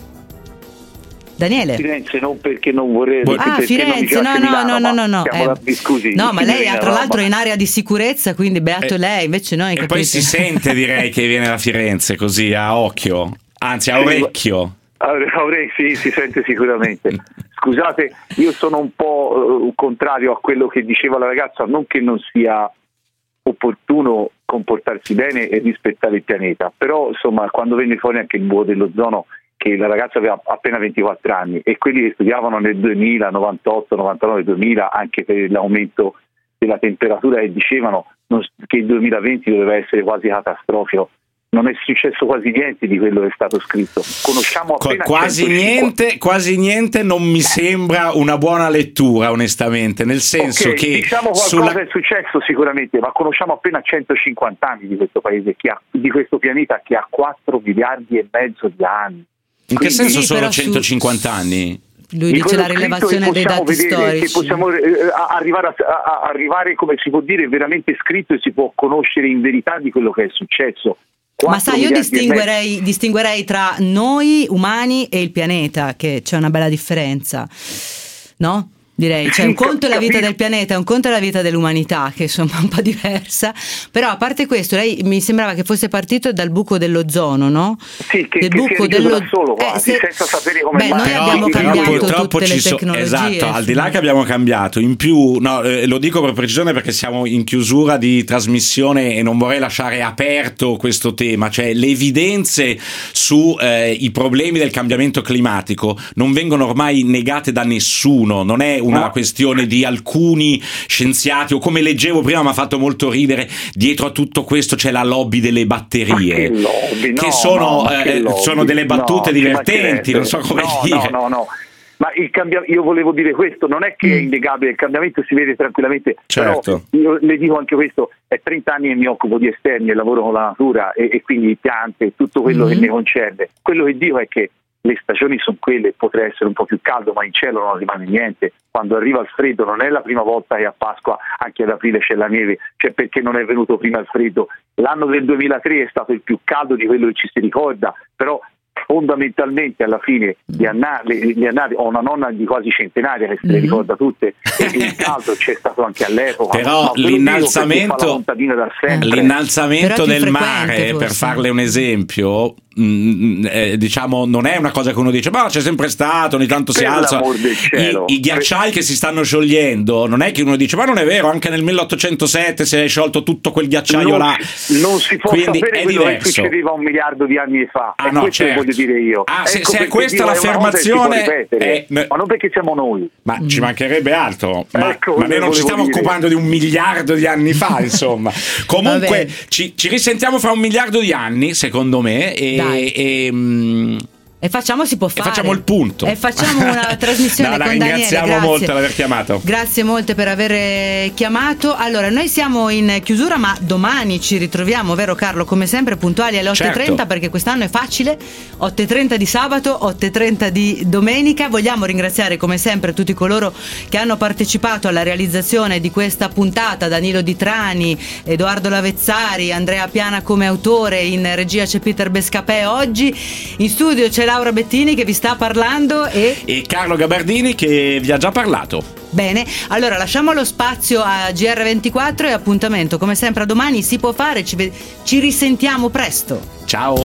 B: Daniele.
N: Firenze, non perché non vorrei.
B: Ah,
N: perché
B: Firenze,
N: non mi
B: no,
N: piace
B: no,
N: Milano,
B: no, no, no,
N: siamo
B: eh,
N: da- mi scusi,
B: no, ma lei
N: signorina,
B: ha tra
N: no,
B: l'altro
N: ma-
B: in area di sicurezza, quindi beato
C: Eh,
B: lei, invece noi
C: E
B: capite?
C: poi si sente, direi, che viene da Firenze così a occhio, anzi a orecchio.
N: Avrei, avrei- sì, si sente sicuramente. Scusate, io sono un po' eh, contrario a quello che diceva la ragazza, non che non sia opportuno comportarsi bene e rispettare il pianeta, però insomma quando venne fuori anche il buco dell'ozono, che la ragazza aveva appena ventiquattro anni e quelli che studiavano nel duemila, novantotto, novantanove, duemila, anche per l'aumento della temperatura, e dicevano non- che il duemilaventi doveva essere quasi catastrofico. Non è successo quasi niente di quello che è stato scritto. Conosciamo
C: Qu-
N: appena
C: quasi
N: centocinquanta
C: niente, quasi niente non mi sembra una buona lettura, onestamente, nel senso
N: Ok,
C: che
N: diciamo qualcosa
C: sulla...
N: è successo sicuramente, ma conosciamo appena centocinquanta anni di questo paese, che ha, di questo pianeta che ha quattro miliardi e mezzo di anni.
C: In che
N: Quindi-
C: senso
B: Sì,
C: solo
B: però su-
C: centocinquanta anni?
B: Lui
N: di
B: dice
N: quello
B: la
N: scritto
B: rilevazione
N: che
B: dei
N: possiamo
B: dati
N: vedere,
B: storici.
N: che possiamo eh, a- arrivare, a, a- arrivare, come si può dire, veramente scritto, e si può conoscere in verità di quello che è successo.
B: Ma
N: Quattro
B: sai, io
N: miliardi e
B: distinguerei, distinguerei tra noi umani e il pianeta, che c'è una bella differenza, no? Direi, cioè
N: Sì,
B: un conto è la vita
N: capisco.
B: del pianeta, un conto è la vita dell'umanità, che insomma è un po' diversa. Però a parte questo, lei mi sembrava che fosse partito dal buco dell'ozono, no?
N: Sì, che,
B: Del
N: che
B: buco
N: si è richiuso
B: dello-
N: da solo
B: Eh,
N: quasi,
B: se-
N: senza sapere come
B: Beh,
N: mai.
B: noi abbiamo
C: Però
B: cambiato
C: purtroppo
B: tutte
C: ci
B: le
C: so-
B: tecnologie.
C: esatto, al di là
B: insomma.
C: che abbiamo cambiato, in più, no, eh, lo dico per precisione perché siamo in chiusura di trasmissione e non vorrei lasciare aperto questo tema, cioè le evidenze su eh, i problemi del cambiamento climatico non vengono ormai negate da nessuno, non è una
N: No.
C: questione di alcuni scienziati, o come leggevo prima mi ha fatto molto ridere, dietro a tutto questo c'è la lobby delle batterie,
N: Ma che lobby? No,
C: che sono,
N: no, ma che
C: eh,
N: lobby?
C: sono delle battute
N: No, ci
C: divertenti,
N: mancherebbe.
C: non so come
N: no,
C: dire.
N: No, no, no. Ma il cambia- io volevo dire questo, non è che è innegabile, il cambiamento si vede tranquillamente,
C: Certo.
N: però io le dico anche questo, è trenta anni che mi occupo di esterni e lavoro con la natura e, e quindi piante, tutto quello
B: Mhm.
N: che ne concerne. Quello che dico è che le stagioni sono quelle, potrà essere un po' più caldo, ma in cielo non rimane niente. Quando arriva il freddo non è la prima volta che a Pasqua, anche ad aprile, c'è la neve, cioè perché non è venuto prima il freddo. L'anno del duemilatré è stato il più caldo di quello che ci si ricorda, però fondamentalmente alla fine gli annali, gli annali, ho una nonna di quasi centenaria che se le
B: Mhm.
N: ricorda tutte, e il caldo c'è stato anche all'epoca.
C: Però
N: Ma ve lo dico
C: l'innalzamento-
N: perché fa la contadina da sempre.
C: L'innalzamento
B: Però è più
C: del
B: frequente,
C: mare, per
B: forse.
C: farle un esempio, mh, eh, diciamo, non è una cosa che uno dice, ma c'è sempre stato, ogni tanto si
N: Per
C: alza.
N: l'amor del cielo.
C: I, i ghiacciai che si stanno sciogliendo, non è che uno dice, ma non è vero, anche nel milleottocentosette si è sciolto tutto quel ghiacciaio
N: non,
C: là.
N: si- non si può
C: Quindi
N: sapere
C: è
N: quello che
C: diverso.
N: succedeva un miliardo di anni fa.
C: Ah,
N: e
C: no,
N: questo
C: certo.
N: voglio dire io.
C: Ah, se-
N: Ecco
C: se è
N: perché
C: questa
N: dico, è una cosa che si può
C: l'affermazione,
N: ripetere,
C: è-
N: ma non perché siamo noi.
C: Ma ci mancherebbe altro, ma,
N: Ecco,
C: ma noi non
N: volevo
C: ci stiamo
N: dire.
C: occupando di un miliardo di anni fa, insomma. Comunque
B: Vabbè.
C: ci, ci risentiamo fra un miliardo di anni, secondo me, e,
B: Dai.
C: e, mm,
B: E facciamo si può
C: e
B: fare.
C: facciamo il punto.
B: E facciamo una trasmissione
C: No, la
B: con Daniele.
C: ringraziamo
B: Grazie.
C: molto per aver chiamato.
B: Grazie molte per aver chiamato. Allora, noi siamo in chiusura, ma domani ci ritroviamo, vero Carlo? Come sempre puntuali alle otto e trenta,
C: Certo.
B: perché quest'anno è facile. otto e trenta di sabato, otto e trenta di domenica. Vogliamo ringraziare come sempre tutti coloro che hanno partecipato alla realizzazione di questa puntata: Danilo Di Trani, Edoardo Lavezzari, Andrea Piana come autore, in regia c'è Peter Bescapè oggi, in studio c'è Laura Bettini che vi sta parlando e...
C: E Carlo Gabardini che vi ha già parlato.
B: Bene, allora lasciamo lo spazio a G R ventiquattro e appuntamento come sempre a domani. Si può fare, ci, ve- ci risentiamo presto.
C: Ciao.